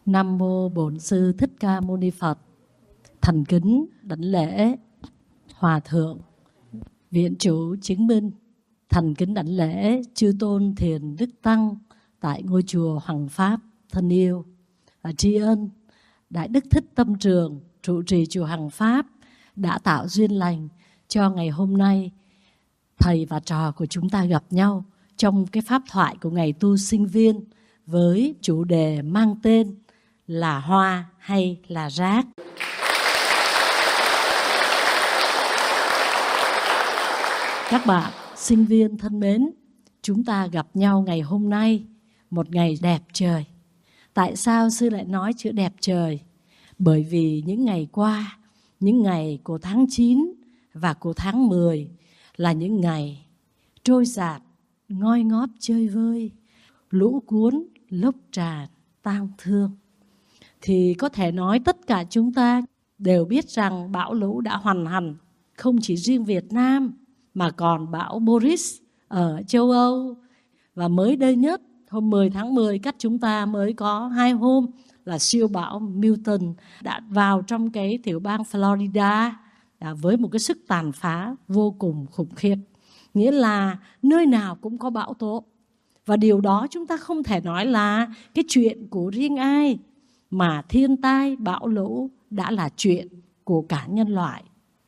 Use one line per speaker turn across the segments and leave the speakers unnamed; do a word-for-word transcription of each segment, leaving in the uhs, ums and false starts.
Nam mô Bổn Sư Thích Ca Mâu Ni Phật. Thành kính đảnh lễ Hòa thượng Viện Chủ chứng minh. Thành kính đảnh lễ chư tôn thiền đức tăng tại ngôi chùa Hoàng Pháp thân yêu. Và tri ân Đại Đức Thích Tâm Trường, trụ trì chùa Hoàng Pháp đã tạo duyên lành cho ngày hôm nay thầy và trò của chúng ta gặp nhau trong cái pháp thoại của ngày tu sinh viên với chủ đề mang tên là hoa hay là rác. Các bạn sinh viên thân mến, chúng ta gặp nhau ngày hôm nay, một ngày đẹp trời. Tại sao sư lại nói chữ đẹp trời? Bởi vì những ngày qua, những ngày của tháng chín và của tháng mười là những ngày trôi dạt, ngoi ngót chơi vơi, lũ cuốn, lốc tràn, tang thương. Thì có thể nói tất cả chúng ta đều biết rằng bão lũ đã hoành hành, không chỉ riêng Việt Nam mà còn bão Boris ở châu Âu. Và mới đây nhất, hôm mười tháng mười, cách chúng ta mới có hai hôm là siêu bão Milton đã vào trong cái tiểu bang Florida với một cái sức tàn phá vô cùng khủng khiếp. Nghĩa là nơi nào cũng có bão tố. Và điều đó chúng ta không thể nói là cái chuyện của riêng ai, mà thiên tai, bão lũ đã là chuyện của cả nhân loại.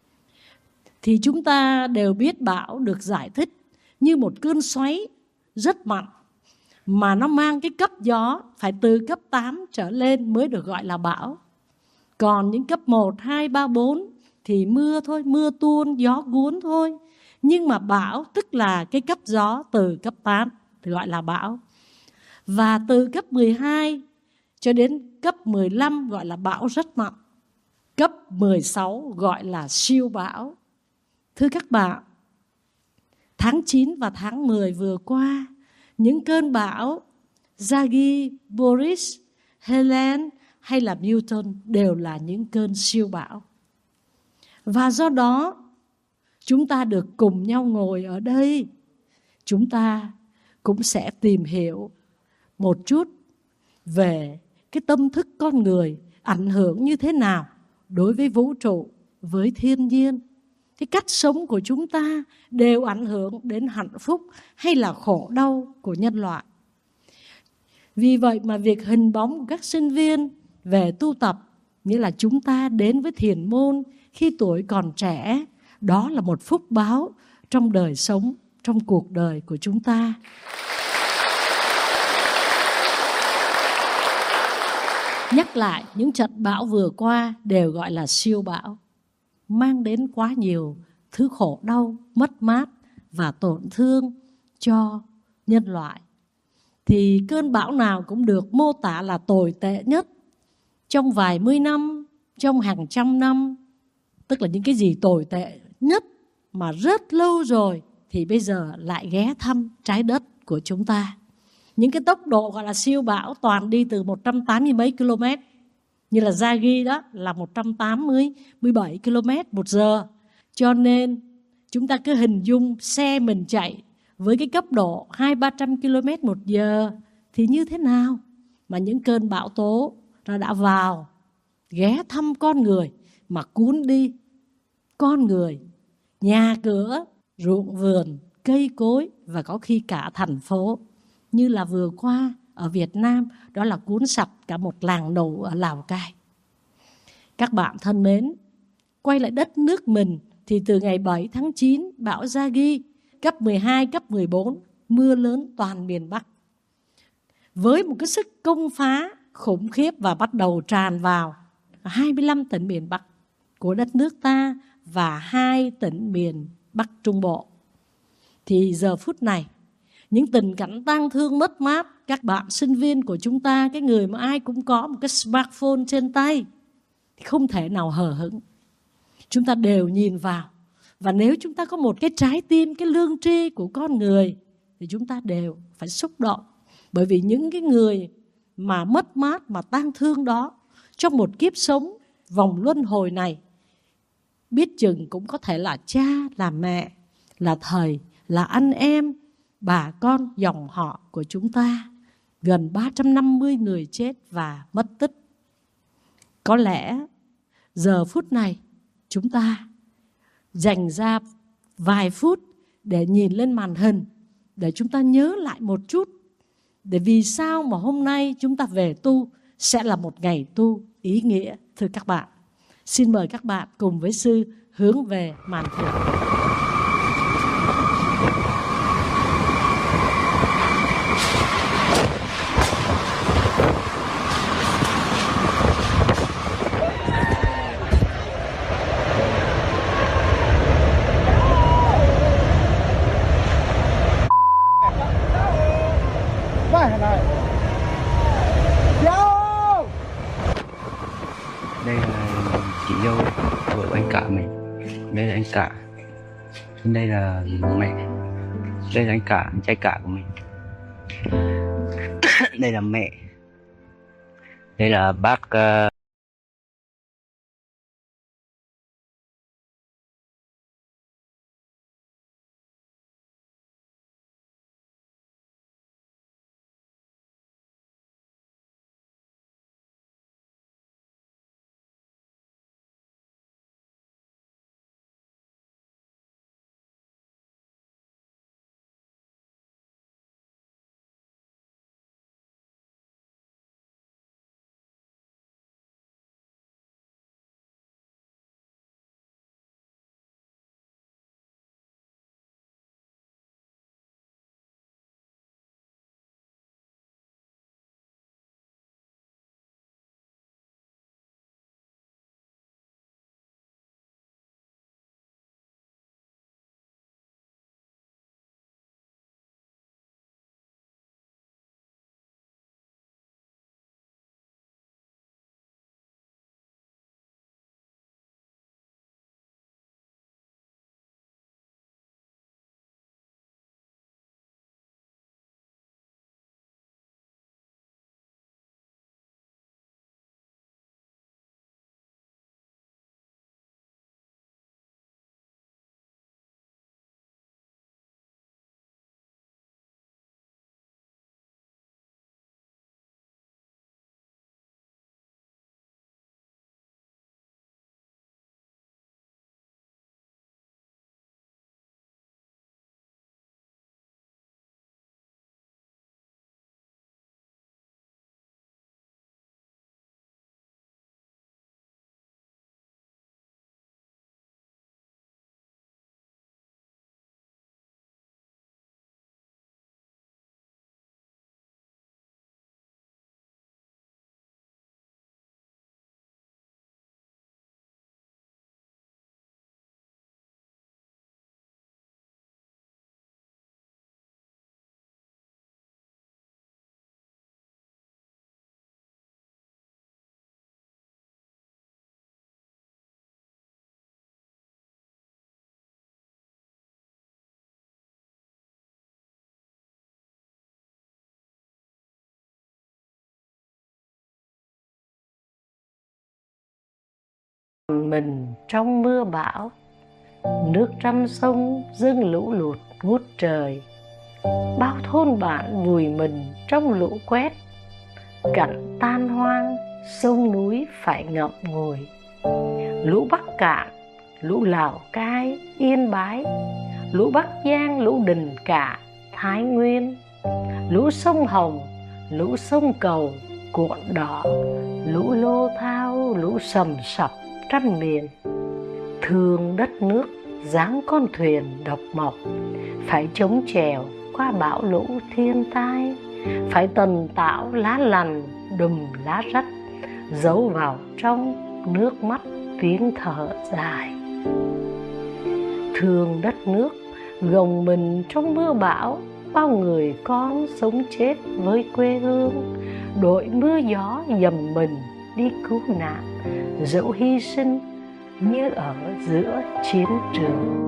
Thì chúng ta đều biết bão được giải thích như một cơn xoáy rất mạnh, mà nó mang cái cấp gió phải từ cấp tám trở lên mới được gọi là bão. Còn những cấp một, hai, ba, bốn thì mưa thôi, mưa tuôn, gió cuốn thôi. Nhưng mà bão tức là cái cấp gió từ cấp tám thì gọi là bão. Và từ cấp mười hai cho đến cấp mười lăm gọi là bão rất mạnh. Cấp mười sáu gọi là siêu bão. Thưa các bạn, tháng chín và tháng mười vừa qua, những cơn bão Yagi, Boris, Helen hay là Milton đều là những cơn siêu bão. Và do đó, chúng ta được cùng nhau ngồi ở đây, chúng ta cũng sẽ tìm hiểu một chút về cái tâm thức con người ảnh hưởng như thế nào đối với vũ trụ, với thiên nhiên. Cái cách sống của chúng ta đều ảnh hưởng đến hạnh phúc hay là khổ đau của nhân loại. Vì vậy mà việc hình bóng của các sinh viên về tu tập, nghĩa là chúng ta đến với thiền môn khi tuổi còn trẻ, đó là một phúc báo trong đời sống, trong cuộc đời của chúng ta. Nhắc lại, những trận bão vừa qua đều gọi là siêu bão, mang đến quá nhiều thứ khổ đau, mất mát và tổn thương cho nhân loại. Thì cơn bão nào cũng được mô tả là tồi tệ nhất trong vài mươi năm, trong hàng trăm năm. Tức là những cái gì tồi tệ nhất mà rất lâu rồi thì bây giờ lại ghé thăm trái đất của chúng ta. Những cái tốc độ gọi là siêu bão toàn đi từ một trăm tám mươi mấy km. Như là Yagi đó là một trăm tám mươi bảy km một giờ. Cho nên chúng ta cứ hình dung xe mình chạy với cái cấp độ hai ba trăm km một giờ thì như thế nào? Mà những cơn bão tố nó đã vào, ghé thăm con người mà cuốn đi con người, nhà cửa, ruộng vườn, cây cối và có khi cả thành phố. Như là vừa qua ở Việt Nam, đó là cuốn sạch cả một làng nổ ở Lào Cai. Các bạn thân mến, quay lại đất nước mình thì từ ngày bảy tháng chín, bão Yagi cấp mười hai, cấp mười bốn, mưa lớn toàn miền Bắc. Với một cái sức công phá khủng khiếp và bắt đầu tràn vào hai mươi lăm tỉnh miền Bắc của đất nước ta và hai tỉnh miền Bắc Trung Bộ. Thì giờ phút này, những tình cảnh tang thương mất mát, các bạn sinh viên của chúng ta, cái người mà ai cũng có một cái smartphone trên tay, thì không thể nào hờ hững. Chúng ta đều nhìn vào. Và nếu chúng ta có một cái trái tim, cái lương tri của con người, thì chúng ta đều phải xúc động. Bởi vì những cái người mà mất mát, mà tang thương đó, trong một kiếp sống vòng luân hồi này, biết chừng cũng có thể là cha, là mẹ, là thầy, là anh em, bà con, dòng họ của chúng ta. gần ba trăm năm mươi người chết và mất tích. Có lẽ giờ phút này chúng ta dành ra vài phút để nhìn lên màn hình, để chúng ta nhớ lại một chút, để vì sao mà hôm nay chúng ta về tu sẽ là một ngày tu ý nghĩa, thưa các bạn. Xin mời các bạn cùng với sư hướng về màn hình.
Đây là chị dâu của anh cả mình. Đây là anh cả. Đây là mẹ. Đây là anh cả, anh trai cả của mình. Đây là mẹ. Đây là bác uh...
Mình trong mưa bão, nước trăm sông dâng lũ lụt ngút trời. Bao thôn bản vùi mình trong lũ quét, cảnh tan hoang, sông núi phải ngậm ngùi. Lũ Bắc Cạn, lũ Lào Cai, Yên Bái, lũ Bắc Giang, lũ Đình Cả, Thái Nguyên, lũ sông Hồng, lũ sông Cầu, Cuộn Đỏ, lũ Lô Thao, lũ Sầm Sập trăm miền. Thương đất nước dáng con thuyền độc mộc, phải chống chèo qua bão lũ thiên tai, phải tần tảo lá lành đùm lá rách, giấu vào trong nước mắt tiếng thở dài. Thương đất nước gồng mình trong mưa bão, bao người con sống chết với quê hương, đội mưa gió dầm mình đi cứu nạn, dẫu hy sinh như ở giữa chiến trường.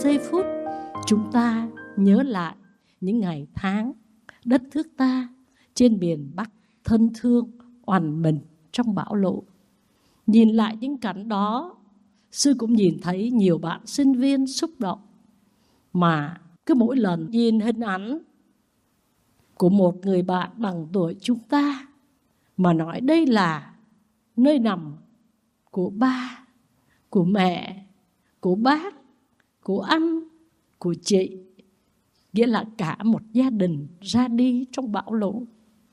giây phút chúng ta nhớ lại những ngày tháng đất nước ta trên miền Bắc thân thương oằn mình trong bão lũ. Nhìn lại những cảnh đó, sư cũng nhìn thấy nhiều bạn sinh viên xúc động. Mà cứ mỗi lần nhìn hình ảnh của một người bạn bằng tuổi chúng ta mà nói đây là nơi nằm của ba, của mẹ, của bác, của anh, của chị, nghĩa là cả một gia đình ra đi trong bão lũ,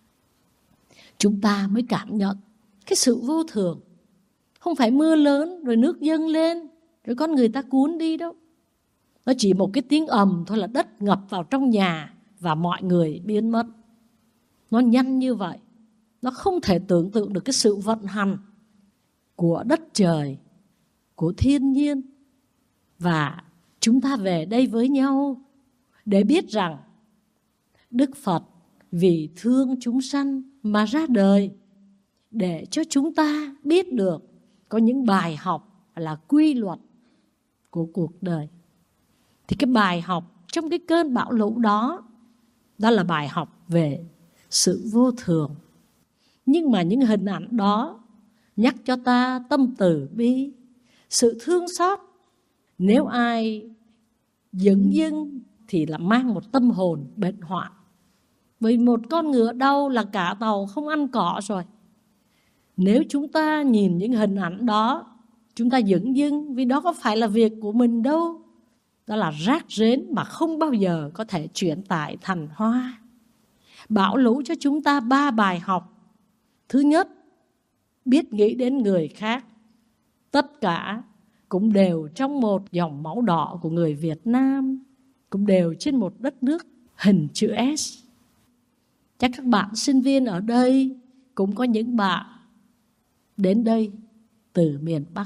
chúng ta mới cảm nhận cái sự vô thường. Không phải mưa lớn rồi nước dâng lên rồi con người ta cuốn đi đâu. Nó chỉ một cái tiếng ầm thôi là đất ngập vào trong nhà và mọi người biến mất. Nó nhanh như vậy. Nó không thể tưởng tượng được cái sự vận hành của đất trời, của thiên nhiên. Và chúng ta về đây với nhau để biết rằng Đức Phật vì thương chúng sanh mà ra đời, để cho chúng ta biết được có những bài học là quy luật của cuộc đời. Thì cái bài học trong cái cơn bão lũ đó, đó là bài học về sự vô thường. Nhưng mà những hình ảnh đó nhắc cho ta tâm từ bi, sự thương xót. Nếu ai dửng dưng thì là mang một tâm hồn bệnh hoạn. Vì một con ngựa đau là cả tàu không ăn cỏ rồi. Nếu chúng ta nhìn những hình ảnh đó, chúng ta dửng dưng vì đó có phải là việc của mình đâu. Đó là rác rến mà không bao giờ có thể chuyển tải thành hoa. Bão lũ cho chúng ta ba bài học. Thứ nhất, biết nghĩ đến người khác. Tất cả cũng đều trong một dòng máu đỏ của người Việt Nam, cũng đều trên một đất nước hình chữ S. Chắc các bạn sinh viên ở đây cũng có những bạn đến đây từ miền Bắc.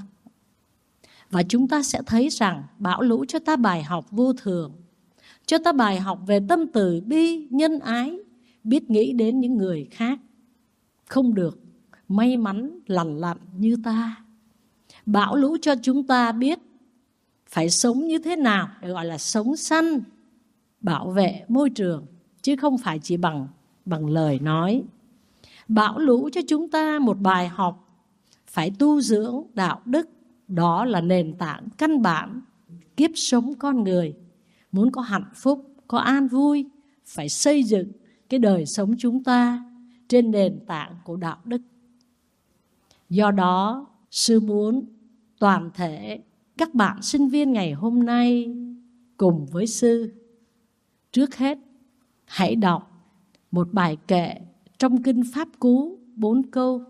Và chúng ta sẽ thấy rằng bão lũ cho ta bài học vô thường, cho ta bài học về tâm từ bi, nhân ái, biết nghĩ đến những người khác, không được may mắn lằn lặn như ta. Bão lũ cho chúng ta biết phải sống như thế nào để gọi là sống xanh, bảo vệ môi trường, chứ không phải chỉ bằng, bằng lời nói. Bão lũ cho chúng ta một bài học phải tu dưỡng đạo đức. Đó là nền tảng căn bản kiếp sống con người. Muốn có hạnh phúc, có an vui, phải xây dựng cái đời sống chúng ta trên nền tảng của đạo đức. Do đó, sư muốn toàn thể các bạn sinh viên ngày hôm nay cùng với sư, trước hết hãy đọc một bài kệ trong Kinh Pháp Cú bốn câu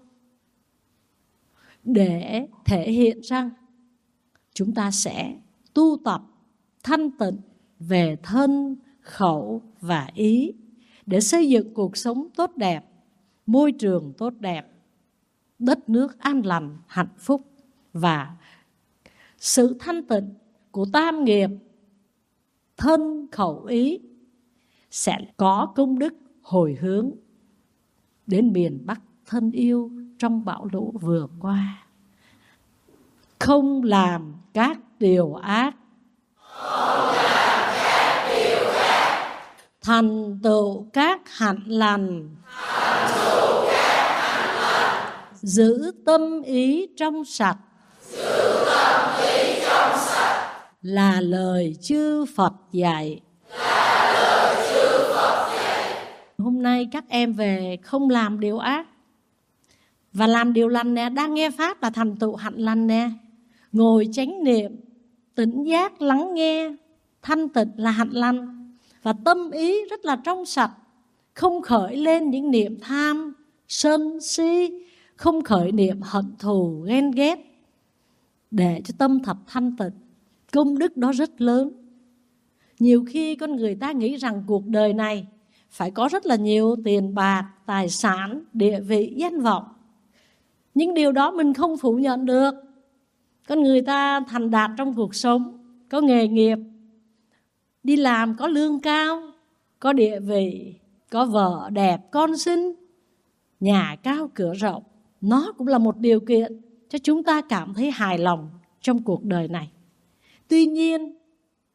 để thể hiện rằng chúng ta sẽ tu tập thanh tịnh về thân, khẩu và ý để xây dựng cuộc sống tốt đẹp, môi trường tốt đẹp, đất nước an lành, hạnh phúc. Và sự thanh tịnh của tam nghiệp thân, khẩu, ý sẽ có công đức hồi hướng đến miền Bắc thân yêu trong bão lũ vừa qua. Không làm các điều ác,
không làm các điều ác,
thành tựu các hạnh lành,
thành tựu các hạnh lành,
giữ tâm ý trong sạch,
giữ tâm ý trong sạch,
là lời chư Phật dạy.
là lời chư Phật dạy.
Hôm nay các em về không làm điều ác và làm điều lành nè, đang nghe pháp là thành tựu hạnh lành nè. Ngồi chánh niệm, tỉnh giác lắng nghe, thanh tịnh là hạnh lành. Và tâm ý rất là trong sạch, không khởi lên những niệm tham, sân si, không khởi niệm hận thù, ghen ghét, để cho tâm thật thanh tịnh. Công đức đó rất lớn. Nhiều khi con người ta nghĩ rằng cuộc đời này phải có rất là nhiều tiền bạc, tài sản, địa vị, danh vọng. Những điều đó mình không phủ nhận được. Con người ta thành đạt trong cuộc sống, có nghề nghiệp, đi làm có lương cao, có địa vị, có vợ đẹp, con xinh, nhà cao cửa rộng. Nó cũng là một điều kiện cho chúng ta cảm thấy hài lòng trong cuộc đời này. Tuy nhiên,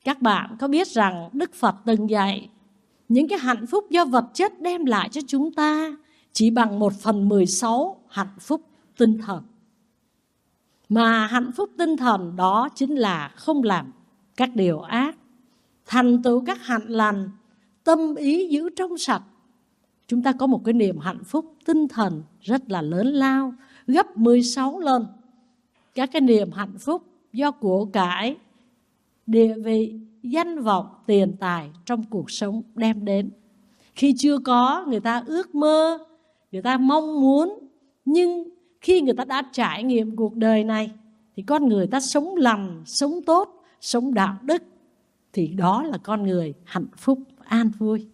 Các bạn có biết rằng Đức Phật từng dạy những cái hạnh phúc do vật chất đem lại cho chúng ta chỉ bằng một phần mười sáu hạnh phúc tinh thần. Mà hạnh phúc tinh thần đó chính là không làm các điều ác, thành tựu các hạnh lành, tâm ý giữ trong sạch. Chúng ta có một cái niềm hạnh phúc tinh thần rất là lớn lao, gấp mười sáu lần các cái niềm hạnh phúc do của cải, địa vị, danh vọng, tiền tài trong cuộc sống đem đến. Khi chưa có, người ta ước mơ, người ta mong muốn, nhưng khi người ta đã trải nghiệm cuộc đời này thì con người ta sống lành, sống tốt, sống đạo đức, thì đó là con người hạnh phúc, an vui.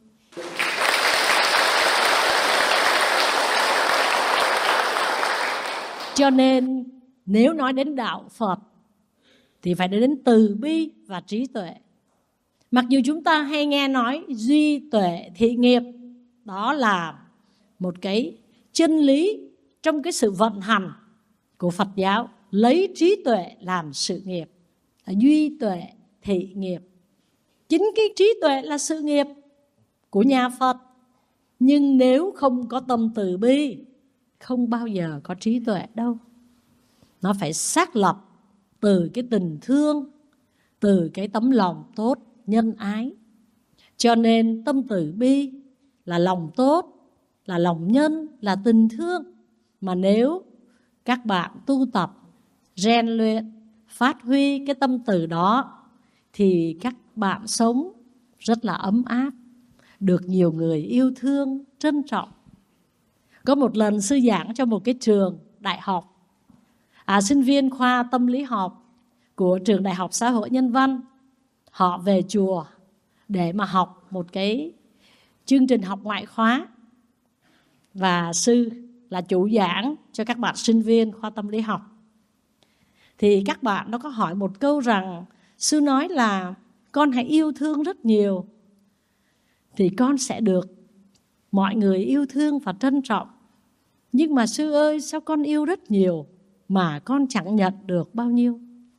Cho nên nếu nói đến đạo Phật thì phải đến từ bi và trí tuệ. Mặc dù chúng ta hay nghe nói duy tuệ thị nghiệp, đó là một cái chân lý trong cái sự vận hành của Phật giáo, lấy trí tuệ làm sự nghiệp, duy tuệ thị nghiệp. Chính cái trí tuệ là sự nghiệp của nhà Phật. Nhưng nếu không có tâm từ bi, không bao giờ có trí tuệ đâu. Nó phải xác lập từ cái tình thương, từ cái tấm lòng tốt, nhân ái. Cho nên tâm từ bi là lòng tốt, là lòng nhân, là tình thương. Mà nếu các bạn tu tập, rèn luyện, phát huy cái tâm từ đó thì các bạn sống rất là ấm áp, được nhiều người yêu thương, trân trọng. Có một lần sư giảng cho một cái trường đại học, à, sinh viên khoa tâm lý học của trường Đại học Xã hội Nhân văn, họ về chùa để mà học một cái chương trình học ngoại khóa. Và sư là chủ giảng cho các bạn sinh viên khoa tâm lý học. Thì các bạn nó có hỏi một câu rằng, sư nói là con hãy yêu thương rất nhiều thì con sẽ được mọi người yêu thương và trân trọng. Nhưng mà sư ơi, sao con yêu rất nhiều mà con chẳng nhận được bao nhiêu?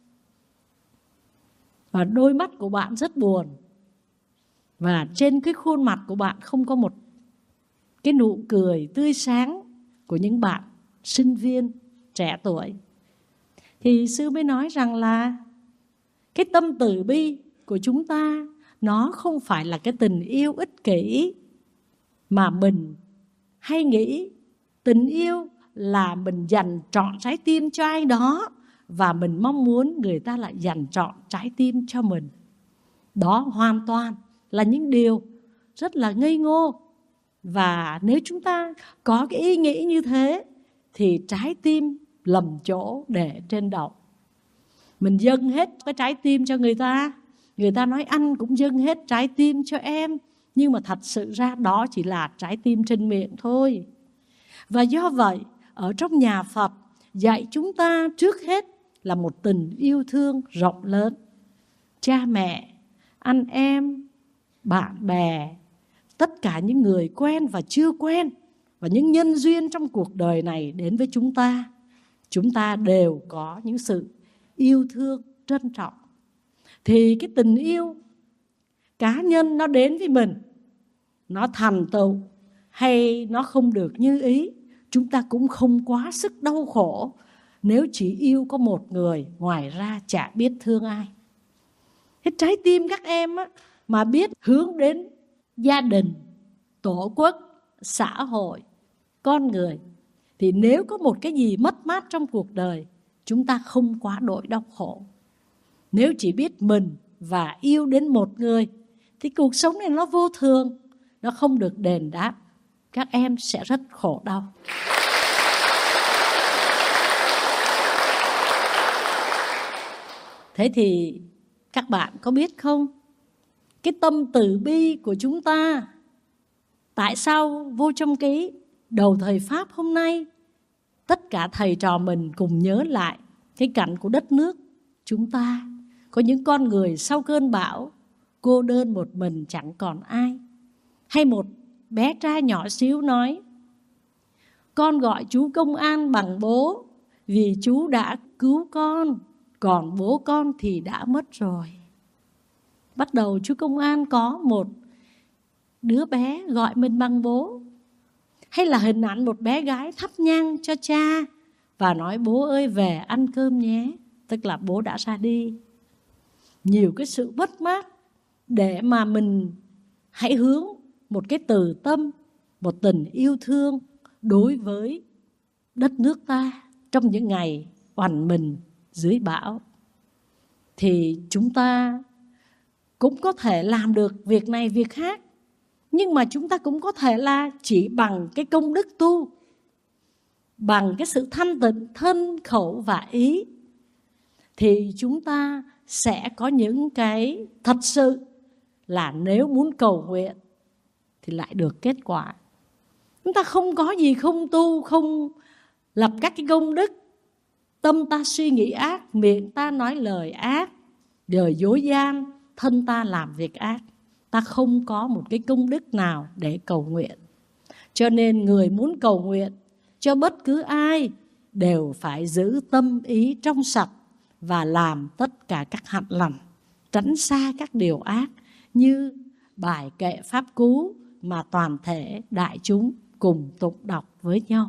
Và đôi mắt của bạn rất buồn, và trên cái khuôn mặt của bạn không có một cái nụ cười tươi sáng của những bạn sinh viên trẻ tuổi. Thì sư mới nói rằng là cái tâm từ bi của chúng ta nó không phải là cái tình yêu ích kỷ, mà mình hay nghĩ tình yêu là mình dành trọn trái tim cho ai đó và mình mong muốn người ta lại dành trọn trái tim cho mình. Đó hoàn toàn là những điều rất là ngây ngô. Và nếu chúng ta có cái ý nghĩ như thế thì trái tim lầm chỗ để trên đầu. Mình dâng hết cái trái tim cho người ta, người ta nói anh cũng dâng hết trái tim cho em, nhưng mà thật sự ra đó chỉ là trái tim trên miệng thôi. Và do vậy, ở trong nhà Phật dạy chúng ta trước hết là một tình yêu thương rộng lớn. Cha mẹ, anh em, bạn bè, tất cả những người quen và chưa quen, và những nhân duyên trong cuộc đời này đến với chúng ta, chúng ta đều có những sự yêu thương, trân trọng. Thì cái tình yêu cá nhân nó đến với mình, nó thành tựu hay nó không được như ý, chúng ta cũng không quá sức đau khổ nếu chỉ yêu có một người, ngoài ra chả biết thương ai. Thế trái tim các em á, mà biết hướng đến gia đình, tổ quốc, xã hội, con người, thì nếu có một cái gì mất mát trong cuộc đời, chúng ta không quá đội đau khổ. Nếu chỉ biết mình và yêu đến một người thì cuộc sống này nó vô thường, nó không được đền đáp. Các em sẽ rất khổ đau. Thế thì các bạn có biết không, cái tâm từ bi của chúng ta, tại sao vô trong cái đầu thời Pháp hôm nay, tất cả thầy trò mình cùng nhớ lại cái cảnh của đất nước chúng ta. Có những con người sau cơn bão, cô đơn một mình chẳng còn ai. Hay một bé trai nhỏ xíu nói, con gọi chú công an bằng bố vì chú đã cứu con, còn bố con thì đã mất rồi. Bắt đầu chú công an có một đứa bé gọi mình bằng bố, hay là hình ảnh một bé gái thắp nhang cho cha và nói bố ơi về ăn cơm nhé, tức là bố đã ra đi. Nhiều cái sự mất mát để mà mình hãy hướng một cái từ tâm, một tình yêu thương đối với đất nước ta trong những ngày oằn mình dưới bão. Thì chúng ta cũng có thể làm được việc này việc khác, nhưng mà chúng ta cũng có thể là chỉ bằng cái công đức tu, bằng cái sự thanh tịnh thân khẩu và ý, thì chúng ta sẽ có những cái thật sự là nếu muốn cầu nguyện thì lại được kết quả. Chúng ta không có gì không tu, không lập các cái công đức, tâm ta suy nghĩ ác, miệng ta nói lời ác, lời dối gian, thân ta làm việc ác, ta không có một cái công đức nào để cầu nguyện. Cho nên người muốn cầu nguyện cho bất cứ ai đều phải giữ tâm ý trong sạch và làm tất cả các hạnh lành, tránh xa các điều ác, như bài kệ pháp cú mà toàn thể đại chúng cùng tụng đọc với nhau.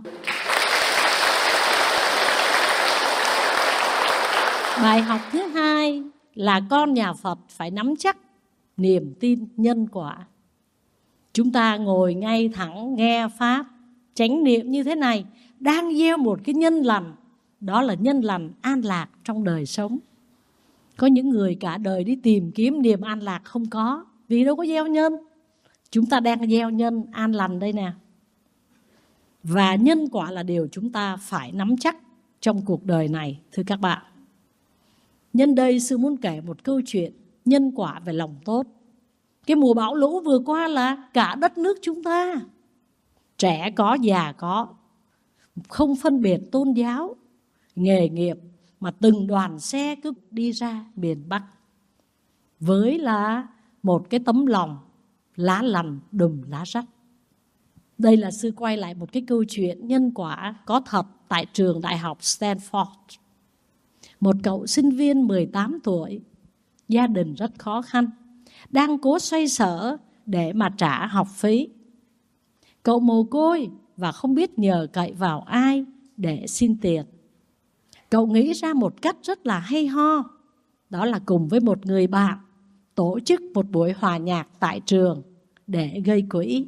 Bài học thứ hai là con nhà Phật phải nắm chắc niềm tin nhân quả. Chúng ta ngồi ngay thẳng nghe Pháp, chánh niệm như thế này, đang gieo một cái nhân lành, đó là nhân lành an lạc trong đời sống. Có những người cả đời đi tìm kiếm niềm an lạc không có, vì đâu có gieo nhân. Chúng ta đang gieo nhân an lành đây nè. Và nhân quả là điều chúng ta phải nắm chắc trong cuộc đời này, thưa các bạn. Nhân đây sư muốn kể một câu chuyện nhân quả về lòng tốt. Cái mùa bão lũ vừa qua là cả đất nước chúng ta, trẻ có già có, không phân biệt tôn giáo, nghề nghiệp, mà từng đoàn xe cứ đi ra miền Bắc với là một cái tấm lòng lá lành đùm lá rách. Đây là sư quay lại một cái câu chuyện nhân quả có thật tại trường đại học Stanford. Một cậu sinh viên mười tám tuổi, gia đình rất khó khăn, đang cố xoay sở để mà trả học phí. Cậu mồ côi và không biết nhờ cậy vào ai để xin tiền. Cậu nghĩ ra một cách rất là hay ho, đó là cùng với một người bạn tổ chức một buổi hòa nhạc tại trường để gây quỹ.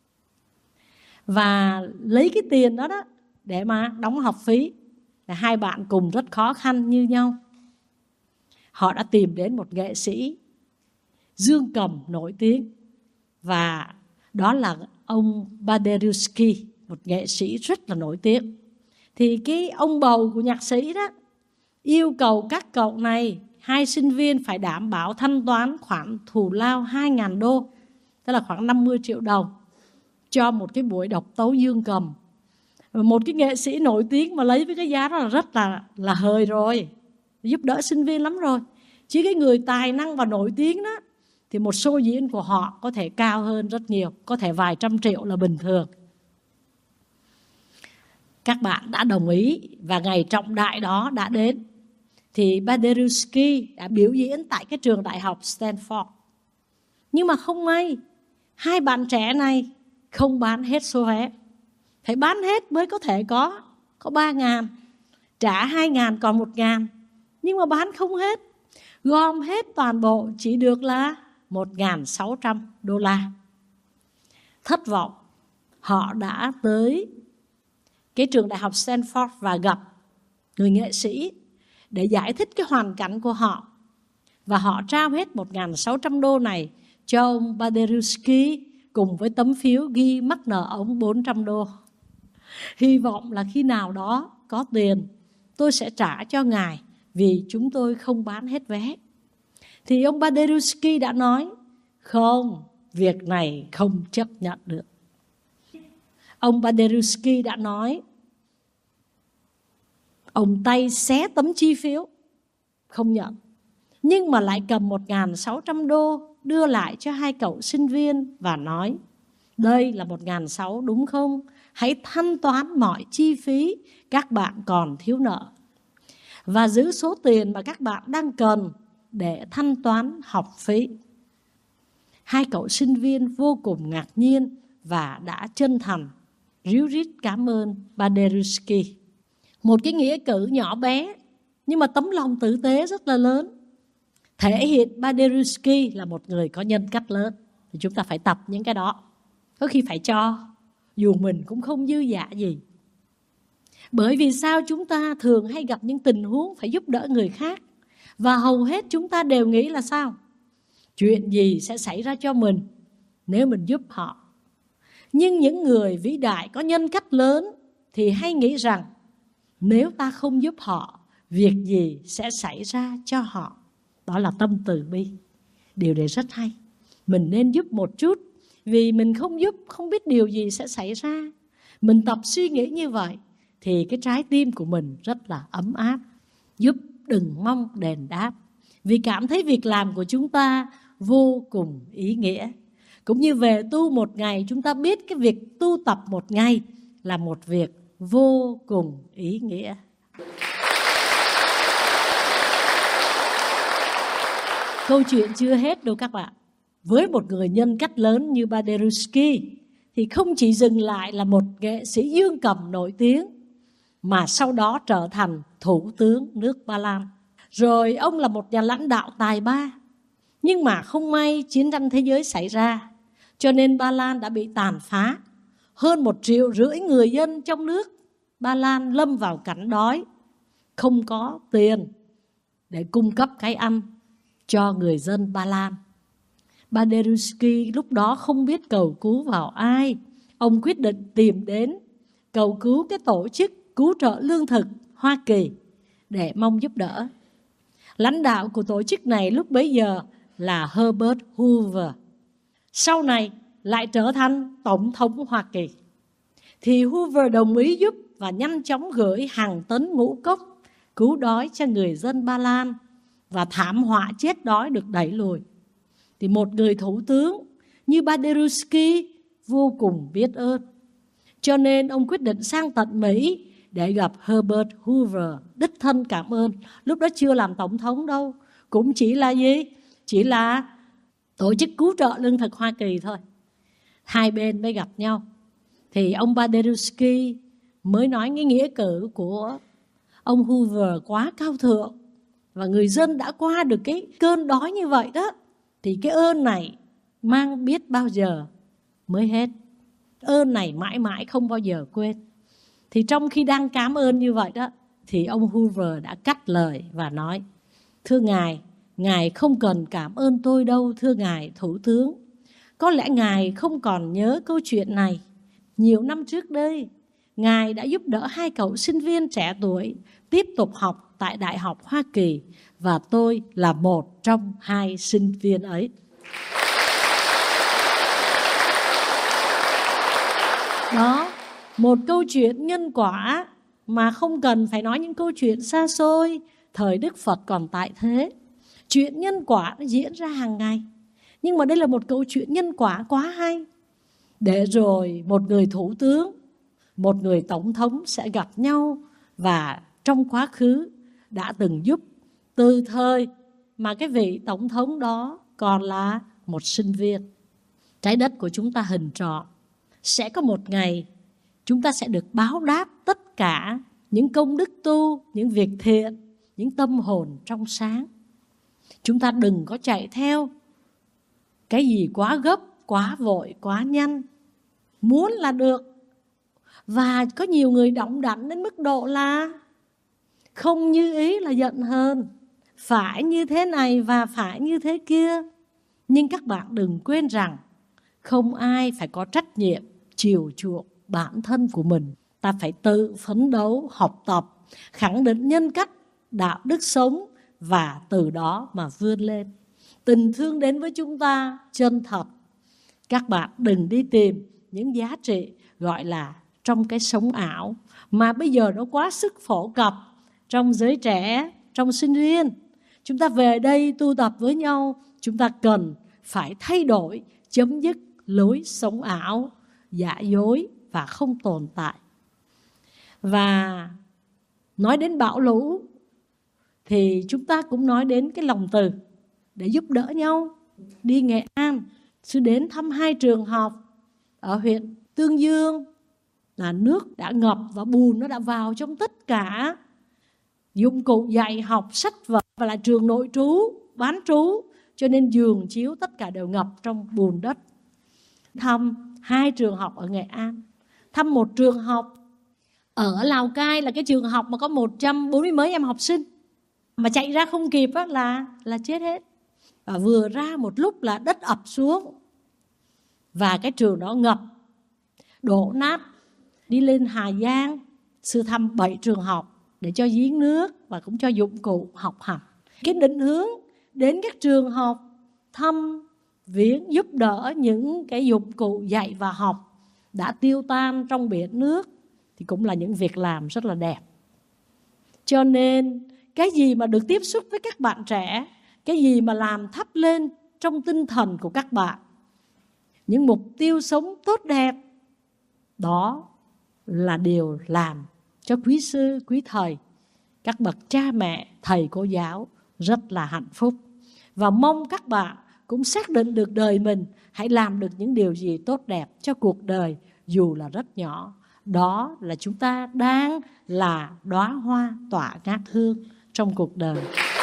Và lấy cái tiền đó đó để mà đóng học phí. Hai bạn cùng rất khó khăn như nhau. Họ đã tìm đến một nghệ sĩ dương cầm nổi tiếng, và đó là ông Paderewski, một nghệ sĩ rất là nổi tiếng. Thì cái ông bầu của nhạc sĩ đó yêu cầu các cậu này, hai sinh viên phải đảm bảo thanh toán khoản thù lao hai nghìn đô, tức là khoảng năm mươi triệu đồng, cho một cái buổi độc tấu dương cầm. Một cái nghệ sĩ nổi tiếng mà lấy với cái giá đó là rất là, là hời rồi, giúp đỡ sinh viên lắm rồi. Chứ cái người tài năng và nổi tiếng đó thì một show diễn của họ có thể cao hơn rất nhiều, có thể vài trăm triệu là bình thường. Các bạn đã đồng ý và ngày trọng đại đó đã đến. Thì Paderewski đã biểu diễn tại cái trường đại học Stanford. Nhưng mà không may, hai bạn trẻ này không bán hết số vé. Phải bán hết mới có thể có có ba ngàn, trả hai ngàn còn một ngàn. Nhưng mà bán không hết, gom hết toàn bộ chỉ được là một nghìn sáu trăm đô la. Thất vọng, họ đã tới cái trường đại học Stanford và gặp người nghệ sĩ để giải thích cái hoàn cảnh của họ. Và họ trao hết một nghìn sáu trăm đô này cho ông Paderewski cùng với tấm phiếu ghi mắc nợ ông bốn trăm đô. Hy vọng là khi nào đó có tiền tôi sẽ trả cho ngài, vì chúng tôi không bán hết vé. Thì ông Paderewski đã nói, không, việc này không chấp nhận được. Ông Paderewski đã nói, ông tay xé tấm chi phiếu, không nhận. Nhưng mà lại cầm một nghìn sáu trăm đô đưa lại cho hai cậu sinh viên và nói, đây là một nghìn sáu trăm đúng không? Hãy thanh toán mọi chi phí các bạn còn thiếu nợ. Và giữ số tiền mà các bạn đang cần để thanh toán học phí. Hai cậu sinh viên vô cùng ngạc nhiên và đã chân thành ríu rít cảm ơn Paderewski. Một cái nghĩa cử nhỏ bé nhưng mà tấm lòng tử tế rất là lớn, thể hiện Paderewski là một người có nhân cách lớn. Thì chúng ta phải tập những cái đó. Có khi phải cho, dù mình cũng không dư dả gì. Bởi vì sao chúng ta thường hay gặp những tình huống phải giúp đỡ người khác, và hầu hết chúng ta đều nghĩ là sao? Chuyện gì sẽ xảy ra cho mình nếu mình giúp họ. Nhưng những người vĩ đại có nhân cách lớn thì hay nghĩ rằng nếu ta không giúp họ, việc gì sẽ xảy ra cho họ. Đó là tâm từ bi. Điều này rất hay. Mình nên giúp một chút, vì mình không giúp không biết điều gì sẽ xảy ra. Mình tập suy nghĩ như vậy thì cái trái tim của mình rất là ấm áp. Giúp đừng mong đền đáp, vì cảm thấy việc làm của chúng ta vô cùng ý nghĩa. Cũng như về tu một ngày, chúng ta biết cái việc tu tập một ngày là một việc vô cùng ý nghĩa. Câu chuyện chưa hết đâu các bạn. Với một người nhân cách lớn như Paderewski thì không chỉ dừng lại là một nghệ sĩ dương cầm nổi tiếng, mà sau đó trở thành thủ tướng nước Ba Lan. Rồi ông là một nhà lãnh đạo tài ba. Nhưng mà không may chiến tranh thế giới xảy ra, cho nên Ba Lan đã bị tàn phá. Hơn một triệu rưỡi người dân trong nước Ba Lan lâm vào cảnh đói, không có tiền để cung cấp cái ăn cho người dân Ba Lan. Paderewski lúc đó không biết cầu cứu vào ai. Ông quyết định tìm đến cầu cứu cái tổ chức cứu trợ lương thực Hoa Kỳ để mong giúp đỡ. Lãnh đạo của tổ chức này lúc bấy giờ là Herbert Hoover, sau này lại trở thành Tổng thống Hoa Kỳ. Thì Hoover đồng ý giúp và nhanh chóng gửi hàng tấn ngũ cốc cứu đói cho người dân Ba Lan, và thảm họa chết đói được đẩy lùi. Thì một người thủ tướng như Paderewski vô cùng biết ơn, cho nên ông quyết định sang tận Mỹ để gặp Herbert Hoover, đích thân cảm ơn. Lúc đó chưa làm tổng thống đâu, cũng chỉ là gì? Chỉ là tổ chức cứu trợ lương thực Hoa Kỳ thôi. Hai bên mới gặp nhau. Thì ông Paderewski mới nói cái nghĩa cử của ông Hoover quá cao thượng, và người dân đã qua được cái cơn đói như vậy đó, thì cái ơn này mang biết bao giờ mới hết. Ơn này mãi mãi không bao giờ quên. Thì trong khi đang cảm ơn như vậy đó, thì ông Hoover đã cắt lời và nói: thưa Ngài, Ngài không cần cảm ơn tôi đâu, thưa Ngài Thủ tướng. Có lẽ Ngài không còn nhớ câu chuyện này. Nhiều năm trước đây, Ngài đã giúp đỡ hai cậu sinh viên trẻ tuổi tiếp tục học tại Đại học Hoa Kỳ, và tôi là một trong hai sinh viên ấy. Đó, một câu chuyện nhân quả mà không cần phải nói những câu chuyện xa xôi, thời Đức Phật còn tại thế. Chuyện nhân quả nó diễn ra hàng ngày. Nhưng mà đây là một câu chuyện nhân quả quá hay. Để rồi một người thủ tướng, một người tổng thống sẽ gặp nhau, và trong quá khứ đã từng giúp từ thời mà cái vị tổng thống đó còn là một sinh viên. Trái đất của chúng ta hình tròn. Sẽ có một ngày chúng ta sẽ được báo đáp tất cả những công đức tu, những việc thiện, những tâm hồn trong sáng. Chúng ta đừng có chạy theo cái gì quá gấp, quá vội, quá nhanh. Muốn là được. Và có nhiều người đỏng đảnh đến mức độ là không như ý là giận hơn. Phải như thế này và phải như thế kia. Nhưng các bạn đừng quên rằng không ai phải có trách nhiệm chiều chuộng bản thân của mình. Ta phải tự phấn đấu, học tập, khẳng định nhân cách, đạo đức sống, và từ đó mà vươn lên. Tình thương đến với chúng ta chân thật. Các bạn đừng đi tìm những giá trị gọi là trong cái sống ảo, mà bây giờ nó quá sức phổ cập trong giới trẻ, trong sinh viên. Chúng ta về đây tu tập với nhau, chúng ta cần phải thay đổi, chấm dứt lối sống ảo, giả dối và không tồn tại. Và nói đến bão lũ thì chúng ta cũng nói đến cái lòng từ để giúp đỡ nhau. Đi Nghệ An, sư đến thăm hai trường học ở huyện Tương Dương, là nước đã ngập và bùn nó đã vào trong tất cả dụng cụ dạy học, sách vở, và là trường nội trú, bán trú, cho nên giường chiếu tất cả đều ngập trong bùn đất. Thăm hai trường học ở Nghệ An, thăm một trường học ở Lào Cai, là cái trường học mà có một trăm bốn mươi mấy em học sinh, mà chạy ra không kịp á, là, là chết hết. Và vừa ra một lúc là đất ập xuống, và cái trường đó ngập, đổ nát. Đi lên Hà Giang, sư thăm bảy trường học để cho giếng nước và cũng cho dụng cụ học hành. Cái định hướng đến các trường học, thăm viếng giúp đỡ những cái dụng cụ dạy và học đã tiêu tan trong biển nước, thì cũng là những việc làm rất là đẹp. Cho nên cái gì mà được tiếp xúc với các bạn trẻ, cái gì mà làm thắp lên trong tinh thần của các bạn những mục tiêu sống tốt đẹp, đó là điều làm cho quý sư, quý thầy, các bậc cha mẹ, thầy cô giáo rất là hạnh phúc. Và mong các bạn cũng xác định được đời mình hãy làm được những điều gì tốt đẹp cho cuộc đời, dù là rất nhỏ. Đó là chúng ta đang là đóa hoa tỏa ngát hương trong cuộc đời.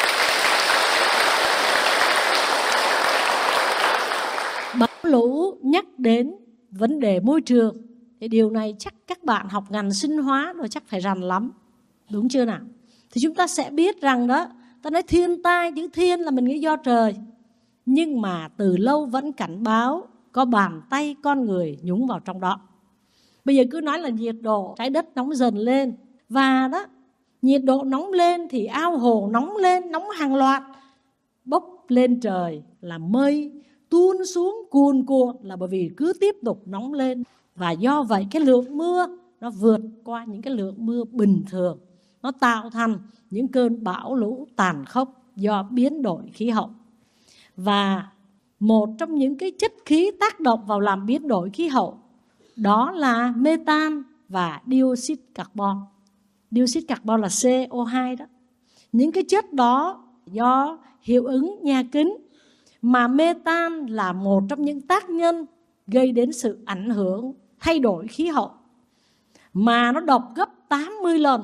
Bão lũ nhắc đến vấn đề môi trường, thì điều này chắc các bạn học ngành sinh hóa rồi chắc phải rành lắm, đúng chưa nào? Thì chúng ta sẽ biết rằng đó, ta nói thiên tai, chữ thiên là mình nghĩ do trời, nhưng mà từ lâu vẫn cảnh báo có bàn tay con người nhúng vào trong đó. Bây giờ cứ nói là nhiệt độ trái đất nóng dần lên, và đó, nhiệt độ nóng lên thì ao hồ nóng lên, nóng hàng loạt, bốc lên trời là mây tuôn xuống cuồn cuộn, là bởi vì cứ tiếp tục nóng lên. Và do vậy cái lượng mưa nó vượt qua những cái lượng mưa bình thường, nó tạo thành những cơn bão lũ tàn khốc do biến đổi khí hậu. Và một trong những cái chất khí tác động vào làm biến đổi khí hậu đó là metan và dioxide carbon. Dioxide carbon là C O hai đó. Những cái chất đó do hiệu ứng nhà kính, mà metan là một trong những tác nhân gây đến sự ảnh hưởng thay đổi khí hậu, mà nó độc gấp tám mươi lần